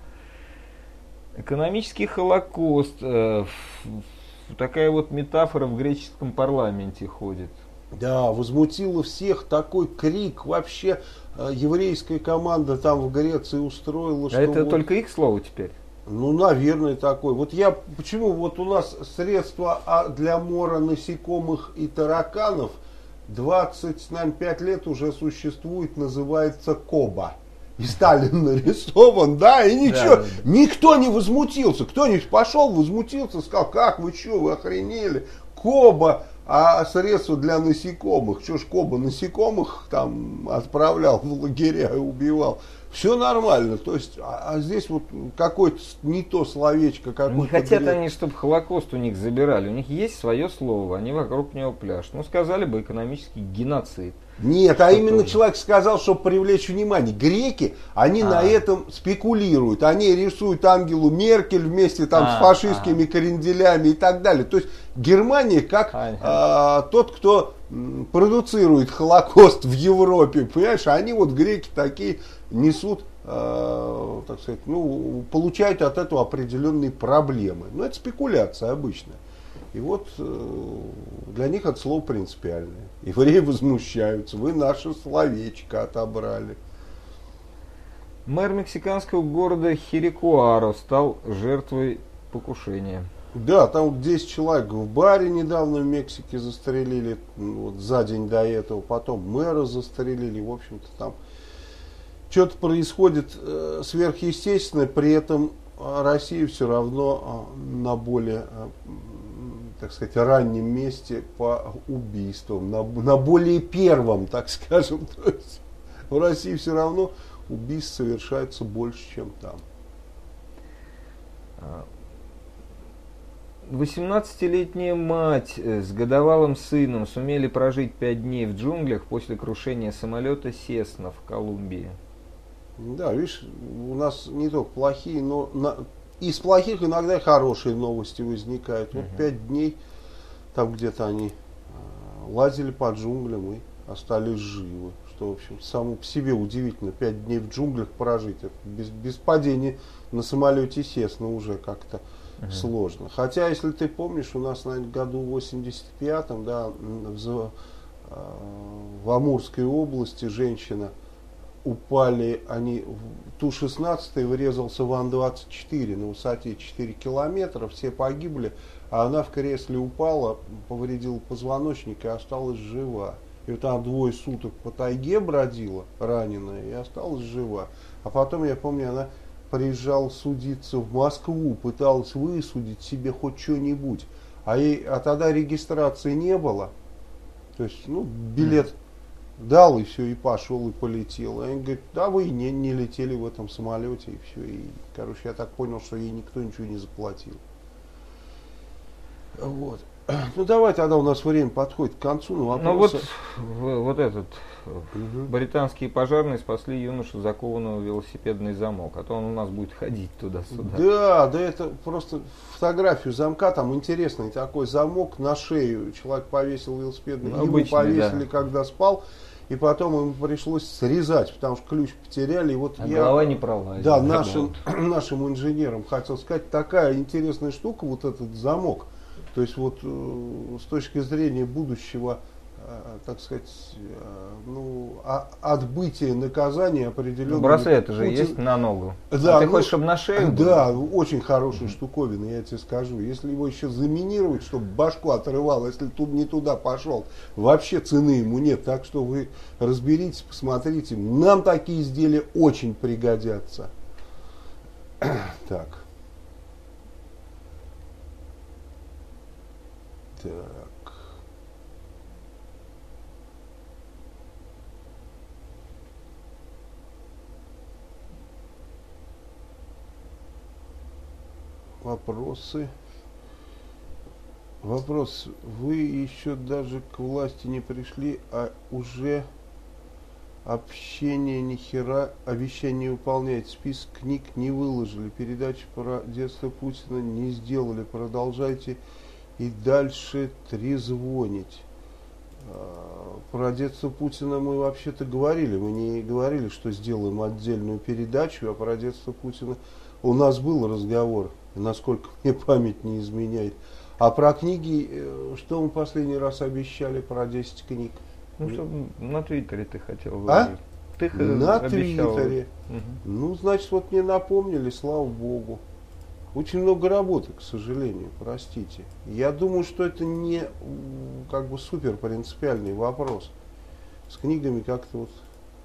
Экономический холокост. Э, такая вот метафора в греческом парламенте ходит. Да, возмутило всех такой крик. Вообще э, еврейская команда там в Греции устроила. А что это вот, только их слово теперь? Ну, наверное, такой. Вот я, почему вот у нас средства для мора насекомых и тараканов двадцать пять лет уже существует, называется Коба. И Сталин нарисован, да, и ничего, да, да. Никто не возмутился. Кто-нибудь пошел, возмутился, сказал, как вы что, вы охренели? Коба, а средства для насекомых. Что ж, Коба насекомых там отправлял в лагеря и убивал. Все нормально. То есть, а, а здесь вот какое-то не то словечко. Не хотят бред. Они, чтобы Холокост у них забирали. У них есть свое слово, они вокруг него пляшут. Ну, сказали бы экономический геноцид. Нет, а именно человек сказал, чтобы привлечь внимание. Греки, они а. на этом спекулируют. Они рисуют Ангелу Меркель вместе там а, с фашистскими а. кренделями и так далее. То есть Германия как а, тот, кто продуцирует Холокост в Европе. Понимаешь, они вот греки такие несут, а, так сказать, ну, получают от этого определенные проблемы. Ну, это спекуляция обычная. И вот э, для них это слово принципиальное. Евреи возмущаются. Вы наше словечко отобрали. Мэр мексиканского города Херикуаро стал жертвой покушения. Да, там десять человек в баре недавно в Мексике застрелили. Вот, за день до этого. Потом мэра застрелили. В общем-то там что-то происходит э, сверхъестественное. При этом Россия все равно э, на более... Э, так сказать, раннем месте по убийствам, на, на более первом, так скажем. То есть в России все равно убийств совершается больше, чем там. восемнадцатилетняя мать с годовалым сыном сумели прожить пять дней в джунглях после крушения самолета Сесна в Колумбии. Да, видишь, у нас не только плохие, но... На, из плохих иногда и хорошие новости возникают. Вот пять uh-huh. дней там где-то они э, лазили по джунглям и остались живы. Что, в общем, само по себе удивительно. Пять дней в джунглях прожить. Это без, без падения на самолете Сесна уже как-то uh-huh. сложно. Хотя, если ты помнишь, у нас, наверное, году в восемьдесят пятом, да, в, э, в Амурской области женщина упали, они, Ту шестнадцать врезался в Ан двадцать четыре на высоте четыре километра, все погибли, а она в кресле упала, повредила позвоночник и осталась жива. И вот она двое суток по тайге бродила, раненая, и осталась жива. А потом, я помню, она приезжала судиться в Москву, пыталась высудить себе хоть что-нибудь. А, ей, а тогда регистрации не было. То есть, ну, билет дал, и все, и пошел, и полетел. И они говорят, да вы не, не летели в этом самолете, и все. И, короче, я так понял, что ей никто ничего не заплатил. Вот. Ну, давай тогда, у нас время подходит к концу. Ну, вопросы... ну вот, вот этот, угу. Британские пожарные спасли юношу, закованного в велосипедный замок, а то он у нас будет ходить туда-сюда. Да, да, это просто фотографию замка, там интересный такой замок на шею. Человек повесил велосипедный, ну, его повесили, да. когда спал. И потом ему пришлось срезать, потому что ключ потеряли. И вот а я, голова не пролазит. Да, нашим, нашим инженерам хотел сказать, такая интересная штука, вот этот замок. То есть вот с точки зрения будущего, так сказать, ну, отбытия наказания определенного. Браслеты же есть на ногу. Да, а ты ну, хочешь, чтобы на шею было? Да, очень хорошая mm-hmm. штуковина, я тебе скажу. Если его еще заминировать, чтобы башку отрывал, если тут не туда пошел, вообще цены ему нет. Так что вы разберитесь, посмотрите. Нам такие изделия очень пригодятся. Так. Так. Вопросы. Вопрос. Вы еще даже к власти не пришли, а уже общение ни хера, обещание выполняете. Список книг не выложили, передачи про детство Путина не сделали. Продолжайте и дальше трезвонить. Про детство Путина мы вообще-то говорили. Мы не говорили, что сделаем отдельную передачу, а про детство Путина у нас был разговор, насколько мне память не изменяет. А про книги, что мы последний раз обещали про десять книг? Ну, что на Твиттере ты хотел выложить. А? Ты на Твиттере. Угу. Ну, значит, вот мне напомнили, слава богу. Очень много работы, к сожалению, простите. Я думаю, что это не как бы супер принципиальный вопрос. С книгами как-то вот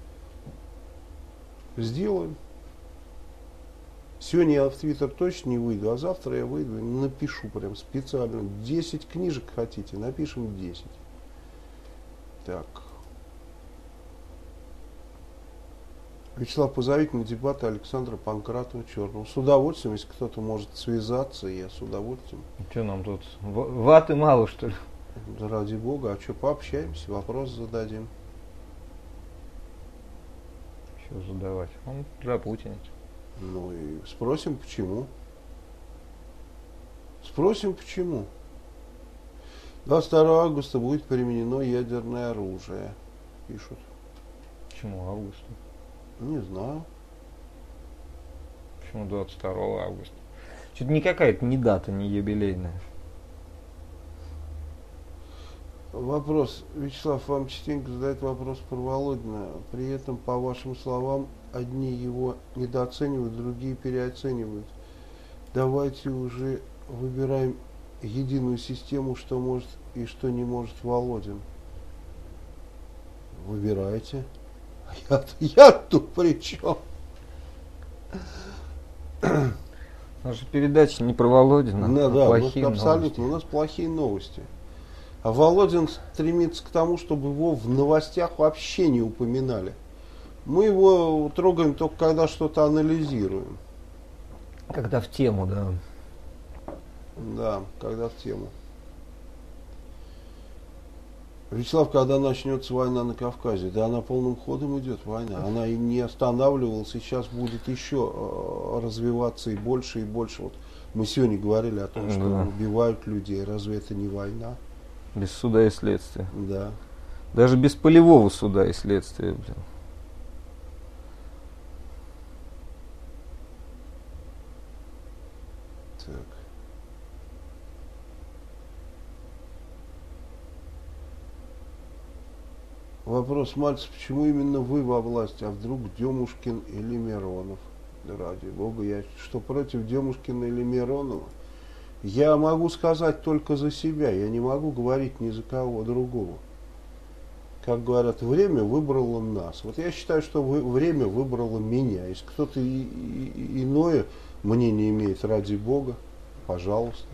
сделаем. Сегодня я в Твиттер точно не выйду, а завтра я выйду и напишу прям специально. десять книжек хотите, напишем десять. Так. Вячеслав, позовите на дебаты Александра Панкратова Черного. С удовольствием, если кто-то может связаться, я с удовольствием. Что нам тут, ваты мало, что ли? Да ради бога, а что, пообщаемся, вопрос зададим. Что задавать? Он запутинец. Ну и спросим, почему. Спросим, почему. двадцать второго августа будет применено ядерное оружие, пишут. Почему августа? Не знаю. Почему двадцать второго августа? Что-то не какая-то не дата, не юбилейная. Вопрос. Вячеслав, вам частенько задают вопрос про Володина. При этом, по вашим словам, одни его недооценивают, другие переоценивают. Давайте уже выбираем единую систему, что может и что не может Володин. Выбирайте. Я, я тут при чем? Наша передача не про Володина, да, а да, плохие абсолютно. новости. У нас плохие новости. А Володин стремится к тому, чтобы его в новостях вообще не упоминали. Мы его трогаем только когда что-то анализируем. Когда в тему, да. Да, когда в тему. Вячеслав, когда начнется война на Кавказе? Да она полным ходом идет, война. Она и не останавливалась, и сейчас будет еще э, развиваться и больше, и больше. Вот мы сегодня говорили о том, что да. убивают людей. Разве это не война? Без суда и следствия. Да. Даже без полевого суда и следствия, блин. Так. Вопрос, Мальцев, почему именно вы во власти, а вдруг Демушкин или Миронов? Да ради бога, я что против Демушкина или Миронова? Я могу сказать только за себя, я не могу говорить ни за кого другого. Как говорят, время выбрало нас. Вот я считаю, что вы, время выбрало меня. Если кто-то и, и, иное мнение имеет, ради бога, пожалуйста.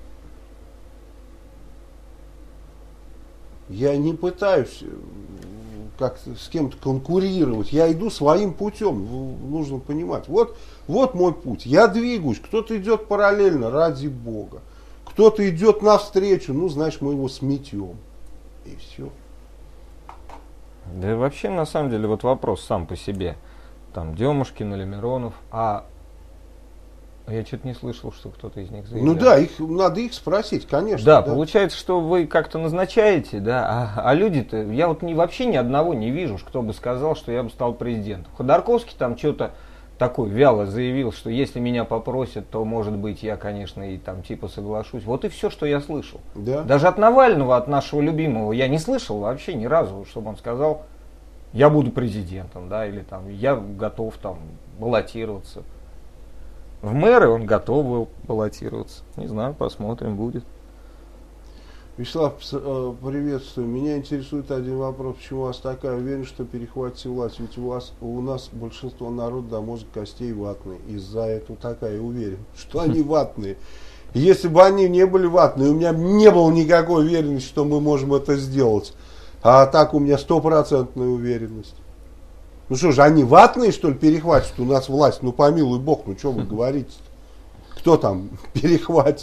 Я не пытаюсь как-то с кем-то конкурировать. Я иду своим путем. Нужно понимать. Вот, вот мой путь. Я двигаюсь. Кто-то идет параллельно, ради бога. Кто-то идет навстречу. Ну, знаешь, мы его сметем. И все. Да и вообще, на самом деле, вот вопрос сам по себе. Там, Демушкин или Миронов. А я что-то не слышал, что кто-то из них заявлял. Ну да, их, надо их спросить, конечно. Да, да, получается, что вы как-то назначаете, да, а, а люди-то, я вот не, вообще ни одного не вижу, кто бы сказал, что я бы стал президентом. Ходорковский там что-то такой вяло заявил, что если меня попросят, то, может быть, я, конечно, и там типа соглашусь. Вот и все, что я слышал. Да? Даже от Навального, от нашего любимого, я не слышал вообще ни разу, чтобы он сказал, я буду президентом, да, или там, я готов там баллотироваться. В мэры он готов был баллотироваться. Не знаю, посмотрим, будет. Вячеслав, приветствую. Меня интересует один вопрос. Почему у вас такая уверенность, что перехватите власть? Ведь у вас, у нас большинство народа до мозга костей ватные. Из-за этого такая уверенность, что они ватные. Если бы они не были ватные, у меня не было никакой уверенности, что мы можем это сделать. А так у меня стопроцентная уверенность. Ну что же, они ватные, что ли, перехватят у нас власть? Ну помилуй бог, ну что вы говорите? Кто там перехватит?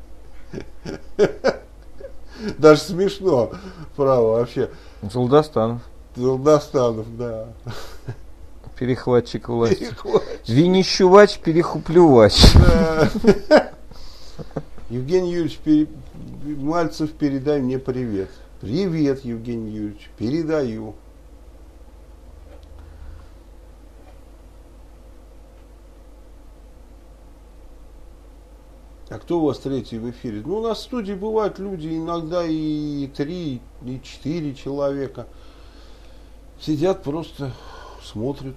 Даже смешно, право, вообще. Солдастанов. Солдастанов, да. Перехватчик власти. Перехватчик. Винищувач, перехуплювач. Да. Евгений Юрьевич, пере... Мальцев, передай мне привет. Привет, Евгений Юрьевич, передаю. А кто у вас третий в эфире? Ну, у нас в студии бывают люди, иногда и три, и четыре человека. Сидят, просто смотрят.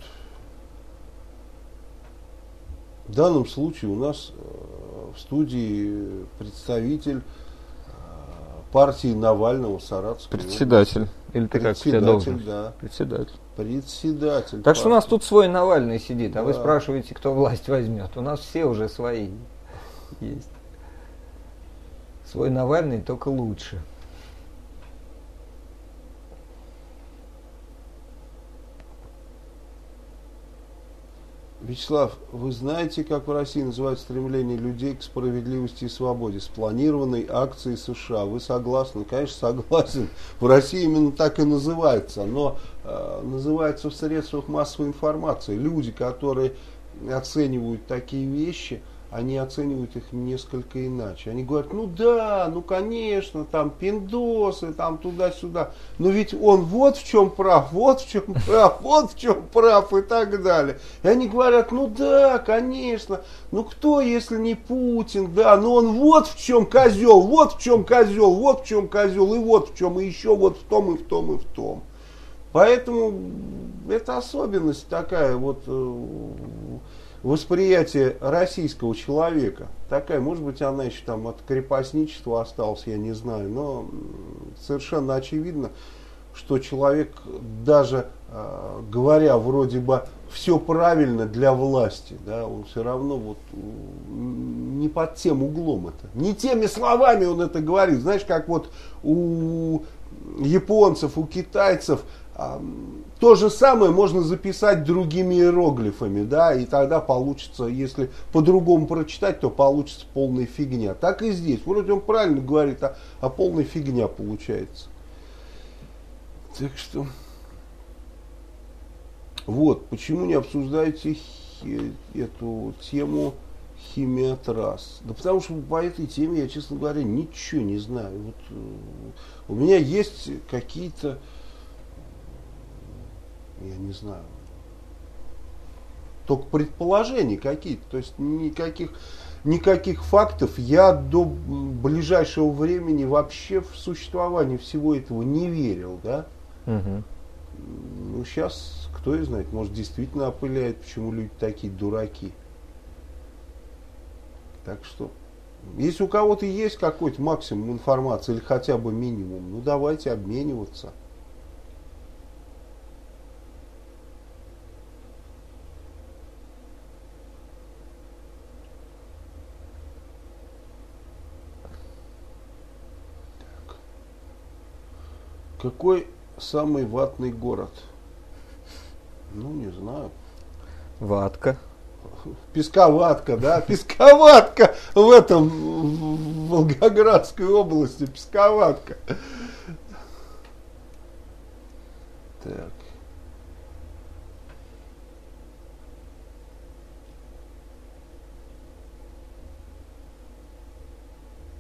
В данном случае у нас в студии представитель партии Навального Саратовской Председатель. области. Или ты как Председатель, тебя должен? да. Председатель. Председатель. Так что у нас тут свой Навальный сидит, а Да. вы спрашиваете, кто власть возьмет. У нас все уже свои есть. Свой Навальный только лучше. Вячеслав, вы знаете, как в России называют стремление людей к справедливости и свободе? Спланированной акцией США. Вы согласны? Конечно, согласен. В России именно так и называется. Но э, называется в средствах массовой информации. Люди, которые оценивают такие вещи, они оценивают их несколько иначе. Они говорят, ну да, ну конечно, там пиндосы, там туда-сюда. Но ведь он вот в чем прав, вот в чем прав, вот в чем прав и так далее. И они говорят, ну да, конечно, ну кто, если не Путин, да, но он вот в чем козел, вот в чем козел, вот в чем козел, и вот в чем, и еще вот в том, и в том, и в том. Поэтому это особенность такая вот восприятие российского человека. Такая, может быть, она еще там от крепостничества осталась, я не знаю, но совершенно очевидно, что человек, даже э, говоря вроде бы все правильно для власти, да, он все равно вот не под тем углом это. Не теми словами он это говорит. Знаешь, как вот у японцев, у китайцев то же самое можно записать другими иероглифами, да, и тогда получится, если по-другому прочитать, то получится полная фигня. Так и здесь. Вроде он правильно говорит, а, а полная фигня получается. Так что, вот, почему не обсуждаете хи- эту тему химиотрасс? Да потому что по этой теме я, честно говоря, ничего не знаю. Вот, э, у меня есть какие-то, я не знаю, только предположения какие-то, то есть никаких, никаких фактов я до ближайшего времени вообще в существование всего этого не верил, да. Угу. Ну сейчас, кто и знает, может действительно опыляет, почему люди такие дураки. Так что, если у кого-то есть какой-то максимум информации или хотя бы минимум, ну давайте обмениваться. Какой самый ватный город? Ну, не знаю. Ватка. Песковатка, да? Песковатка в этом, в Волгоградской области. Песковатка. Так.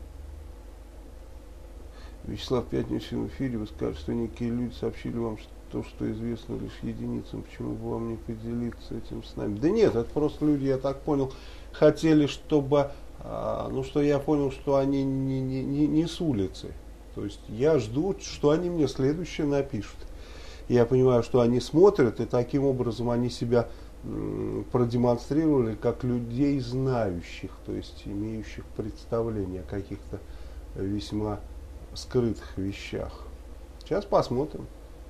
Вячеслав, в пятницу в эфире вы скажете, что некие люди сообщили вам, то, что известно лишь единицам, почему бы вам не поделиться этим с нами? Да нет, это просто люди, я так понял, хотели, чтобы, а, ну что я понял, что они не, не, не, не с улицы. То есть я жду, что они мне следующее напишут. Я понимаю, что они смотрят, и таким образом они себя м, продемонстрировали как людей знающих, то есть имеющих представление о каких-то весьма скрытых вещах. Сейчас посмотрим.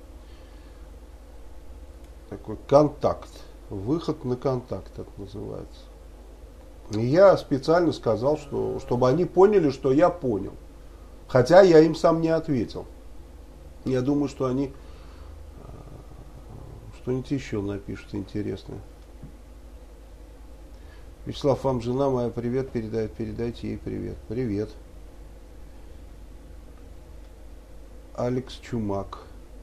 Такой контакт. Выход на контакт, это называется. И я специально сказал, что, чтобы они поняли, что я понял. Хотя я им сам не ответил. Я думаю, что они что-нибудь еще напишут интересное. Вячеслав, вам жена моя привет передает. Передайте ей привет. Привет. Алекс Чумак.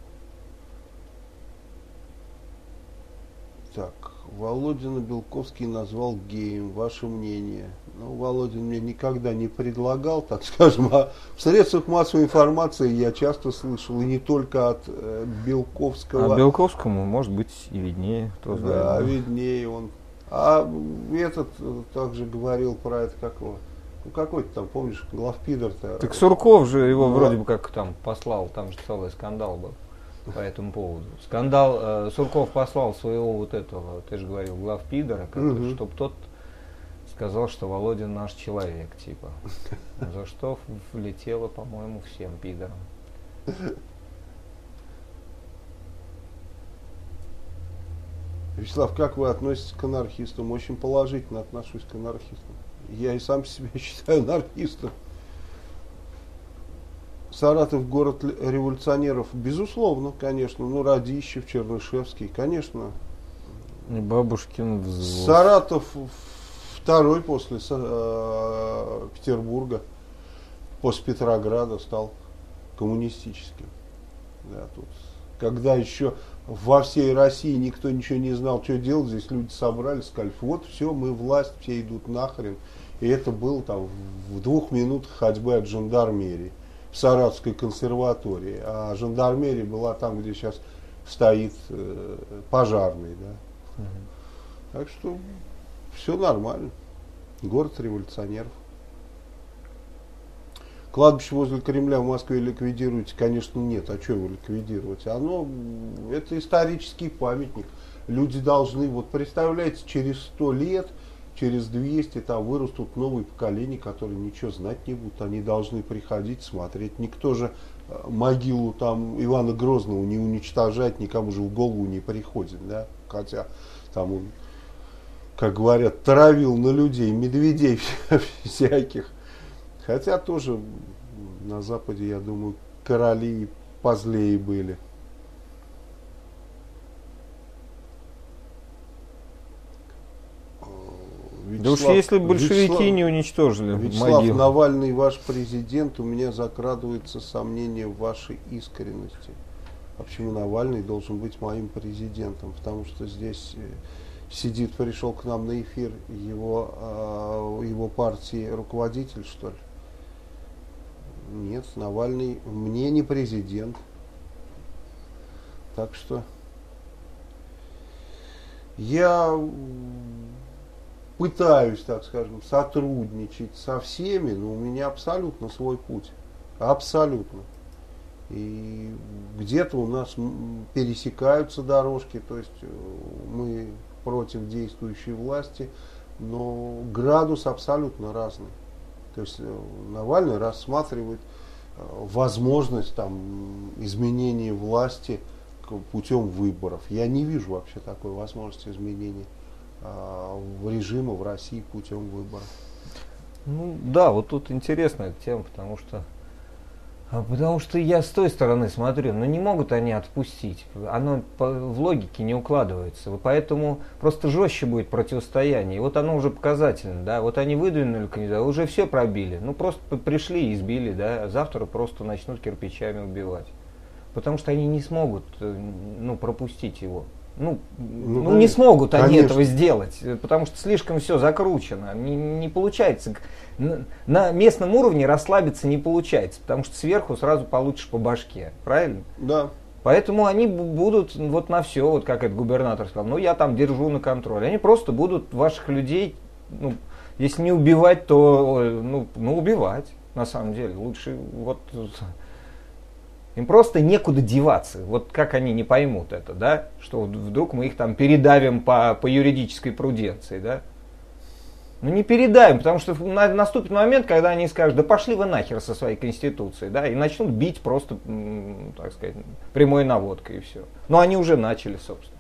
Так, Володина Белковский назвал геем. Ваше мнение? Ну, Володин мне никогда не предлагал, так скажем, а в средствах массовой информации я часто слышал, и не только от э, Белковского. А Белковскому, может быть, и виднее, кто знает. Да, виднее он. А этот также говорил про это, как его, ну какой-то там, помнишь, главпидор-то. Так Сурков же его ну, вроде бы как там послал, там же целый скандал был по этому поводу. Скандал, э, Сурков послал своего вот этого, ты же говорил, главпидора, угу. чтобы тот сказал, что Володин наш человек, типа. За что влетело, по-моему, всем пидорам. Вячеслав, как вы относитесь к анархистам? Очень положительно отношусь к анархистам. Я и сам себя считаю анархистом. Саратов город революционеров, безусловно, конечно. Ну, Радищев, Чернышевский, конечно. И Бабушкин взвод. Саратов второй после э, Петербурга, после Петрограда стал коммунистическим. Да, тут, когда еще во всей России никто ничего не знал, что делать, здесь люди собрались, сказали, вот все, мы власть, все идут нахрен. И это было там в двух минутах ходьбы от жандармерии в Саратовской консерватории. А жандармерия была там, где сейчас стоит э, пожарный. Да? Угу. Так что все нормально. Город революционеров. Кладбище возле Кремля в Москве ликвидируете? Конечно, нет. А что его ликвидировать? Оно, это исторический памятник. Люди должны, вот представляете, через сто лет, через двести, там вырастут новые поколения, которые ничего знать не будут. Они должны приходить, смотреть. Никто же могилу там Ивана Грозного не уничтожает, никому же в голову не приходит. Да? Хотя там он, как говорят, травил на людей, медведей всяких. Хотя тоже на Западе, я думаю, короли позлее были. Вячеслав, да уж если большевики Вячеслав, не уничтожили Вячеслав могилу. Навальный ваш президент, у меня закрадывается сомнение в вашей искренности. А почему Навальный должен быть моим президентом? Потому что здесь сидит, пришел к нам на эфир его, его партии руководитель, что ли? Нет, Навальный мне не президент. Так что я пытаюсь, так скажем, сотрудничать со всеми, но у меня абсолютно свой путь. Абсолютно. И где-то у нас пересекаются дорожки, то есть мы против действующей власти, но градус абсолютно разный. То есть Навальный рассматривает возможность там, изменения власти путем выборов. Я не вижу вообще такой возможности изменения э, режима в России путем выборов. Ну да, вот тут интересная тема, потому что Потому что я с той стороны смотрю, но не могут они отпустить. Оно по, в логике не укладывается. Поэтому просто жестче будет противостояние. И вот оно уже показательно. Да? Вот они выдвинули кандидата, уже все пробили. Ну просто пришли и избили, да? А завтра просто начнут кирпичами убивать. Потому что они не смогут ну, пропустить его. Ну, ну, ну не смогут они конечно. этого сделать, потому что слишком все закручено. Не, не получается. На, на местном уровне расслабиться не получается, потому что сверху сразу получишь по башке. Правильно? Да. Поэтому они будут вот на все, вот как этот губернатор сказал, ну я там держу на контроле. Они просто будут ваших людей, ну, если не убивать, то ну, ну убивать, на самом деле. Лучше вот им просто некуда деваться. Вот как они не поймут это, да? Что вдруг мы их там передавим по, по юридической пруденции, да? Ну не передаем, потому что наступит момент, когда они скажут, да пошли вы нахер со своей конституцией, да, и начнут бить просто, так сказать, прямой наводкой и все. Но они уже начали, собственно.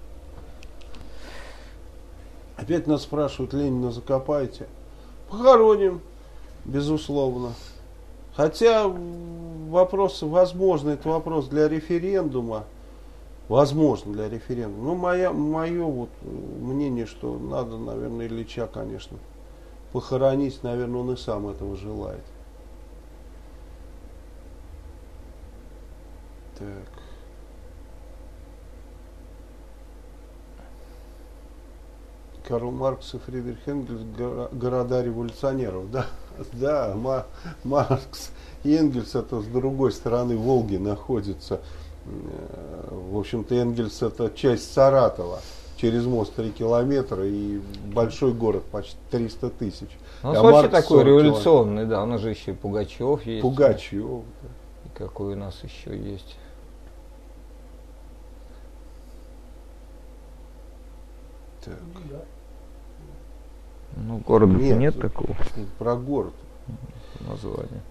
Опять нас спрашивают, Ленина закопаете? Похороним, безусловно. Хотя вопрос, возможно, это вопрос для референдума. Возможно, для референдума. Но моя, мое вот мнение, что надо, наверное, Ильича, конечно, похоронить, наверное, он и сам этого желает. Так. Карл Маркс и Фридрих Энгельс – города революционеров. Да, да, Маркс и Энгельс – это с другой стороны Волги находится. В общем-то, Энгельс – это часть Саратова. Через мост три километра и большой город почти триста тысяч. Ну, он вообще такой революционный, да, у нас же еще и Пугачев есть. Пугачев. Да. И какой у нас еще есть. Так. Ну, города нет, нет такого. Про город. Название.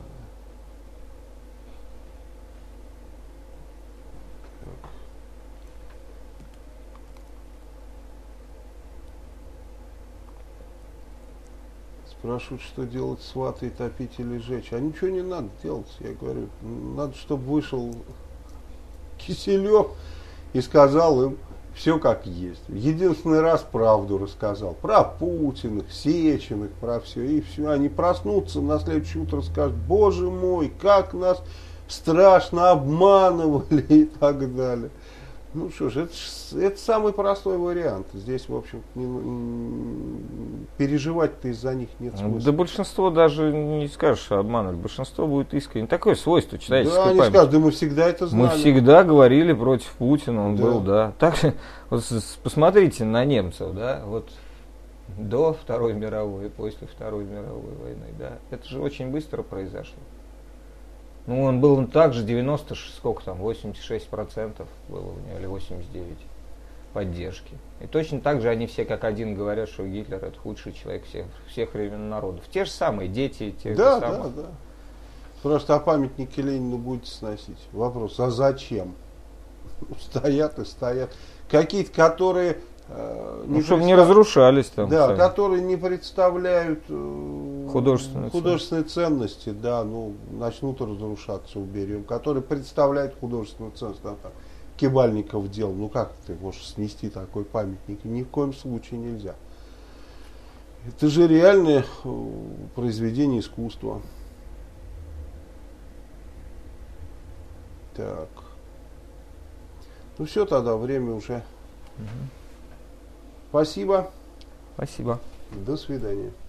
Спрашивают, что делать, сваты, топить или жечь. А ничего не надо делать. Я говорю, надо, чтобы вышел Киселев и сказал им все как есть. Единственный раз правду рассказал. Про Путиных, Сеченых, про все. И все. Они проснутся, на следующее утро скажут, боже мой, как нас страшно обманывали и так далее. Ну что ж, это, это самый простой вариант. Здесь, в общем, не, не, переживать-то из-за них нет смысла. Да большинство даже не скажешь, что обманывали. Большинство будет искренне. Такое свойство человеческой памяти. Да, они скажут, да мы всегда это знали. Мы всегда говорили против Путина, он да. был, да. Так, вот посмотрите на немцев, да, вот до Второй мировой и после Второй мировой войны, да. Это же очень быстро произошло. Ну, он был также девяносто, сколько там, восемьдесят шесть процентов было у него, или восемьдесят девять процентов поддержки. И точно так же они все как один говорят, что Гитлер это худший человек всех, всех времен народов. Те же самые дети, те да, же самые. Да, да. Просто а памятники Ленину будете сносить. Вопрос, а зачем? Стоят и стоят. Какие-то, которые... Э, не ну, чтобы не разрушались там. Да, сами. Которые не представляют э, художественные, художественные ценности. ценности, да, ну, начнут разрушаться, уберем. Которые представляют художественную ценность. Да, там, Кибальников делал, ну как ты можешь снести такой памятник? Ни в коем случае нельзя. Это же реальное произведение искусства. Так. Ну все тогда, время уже. Угу. Спасибо. Спасибо. До свидания.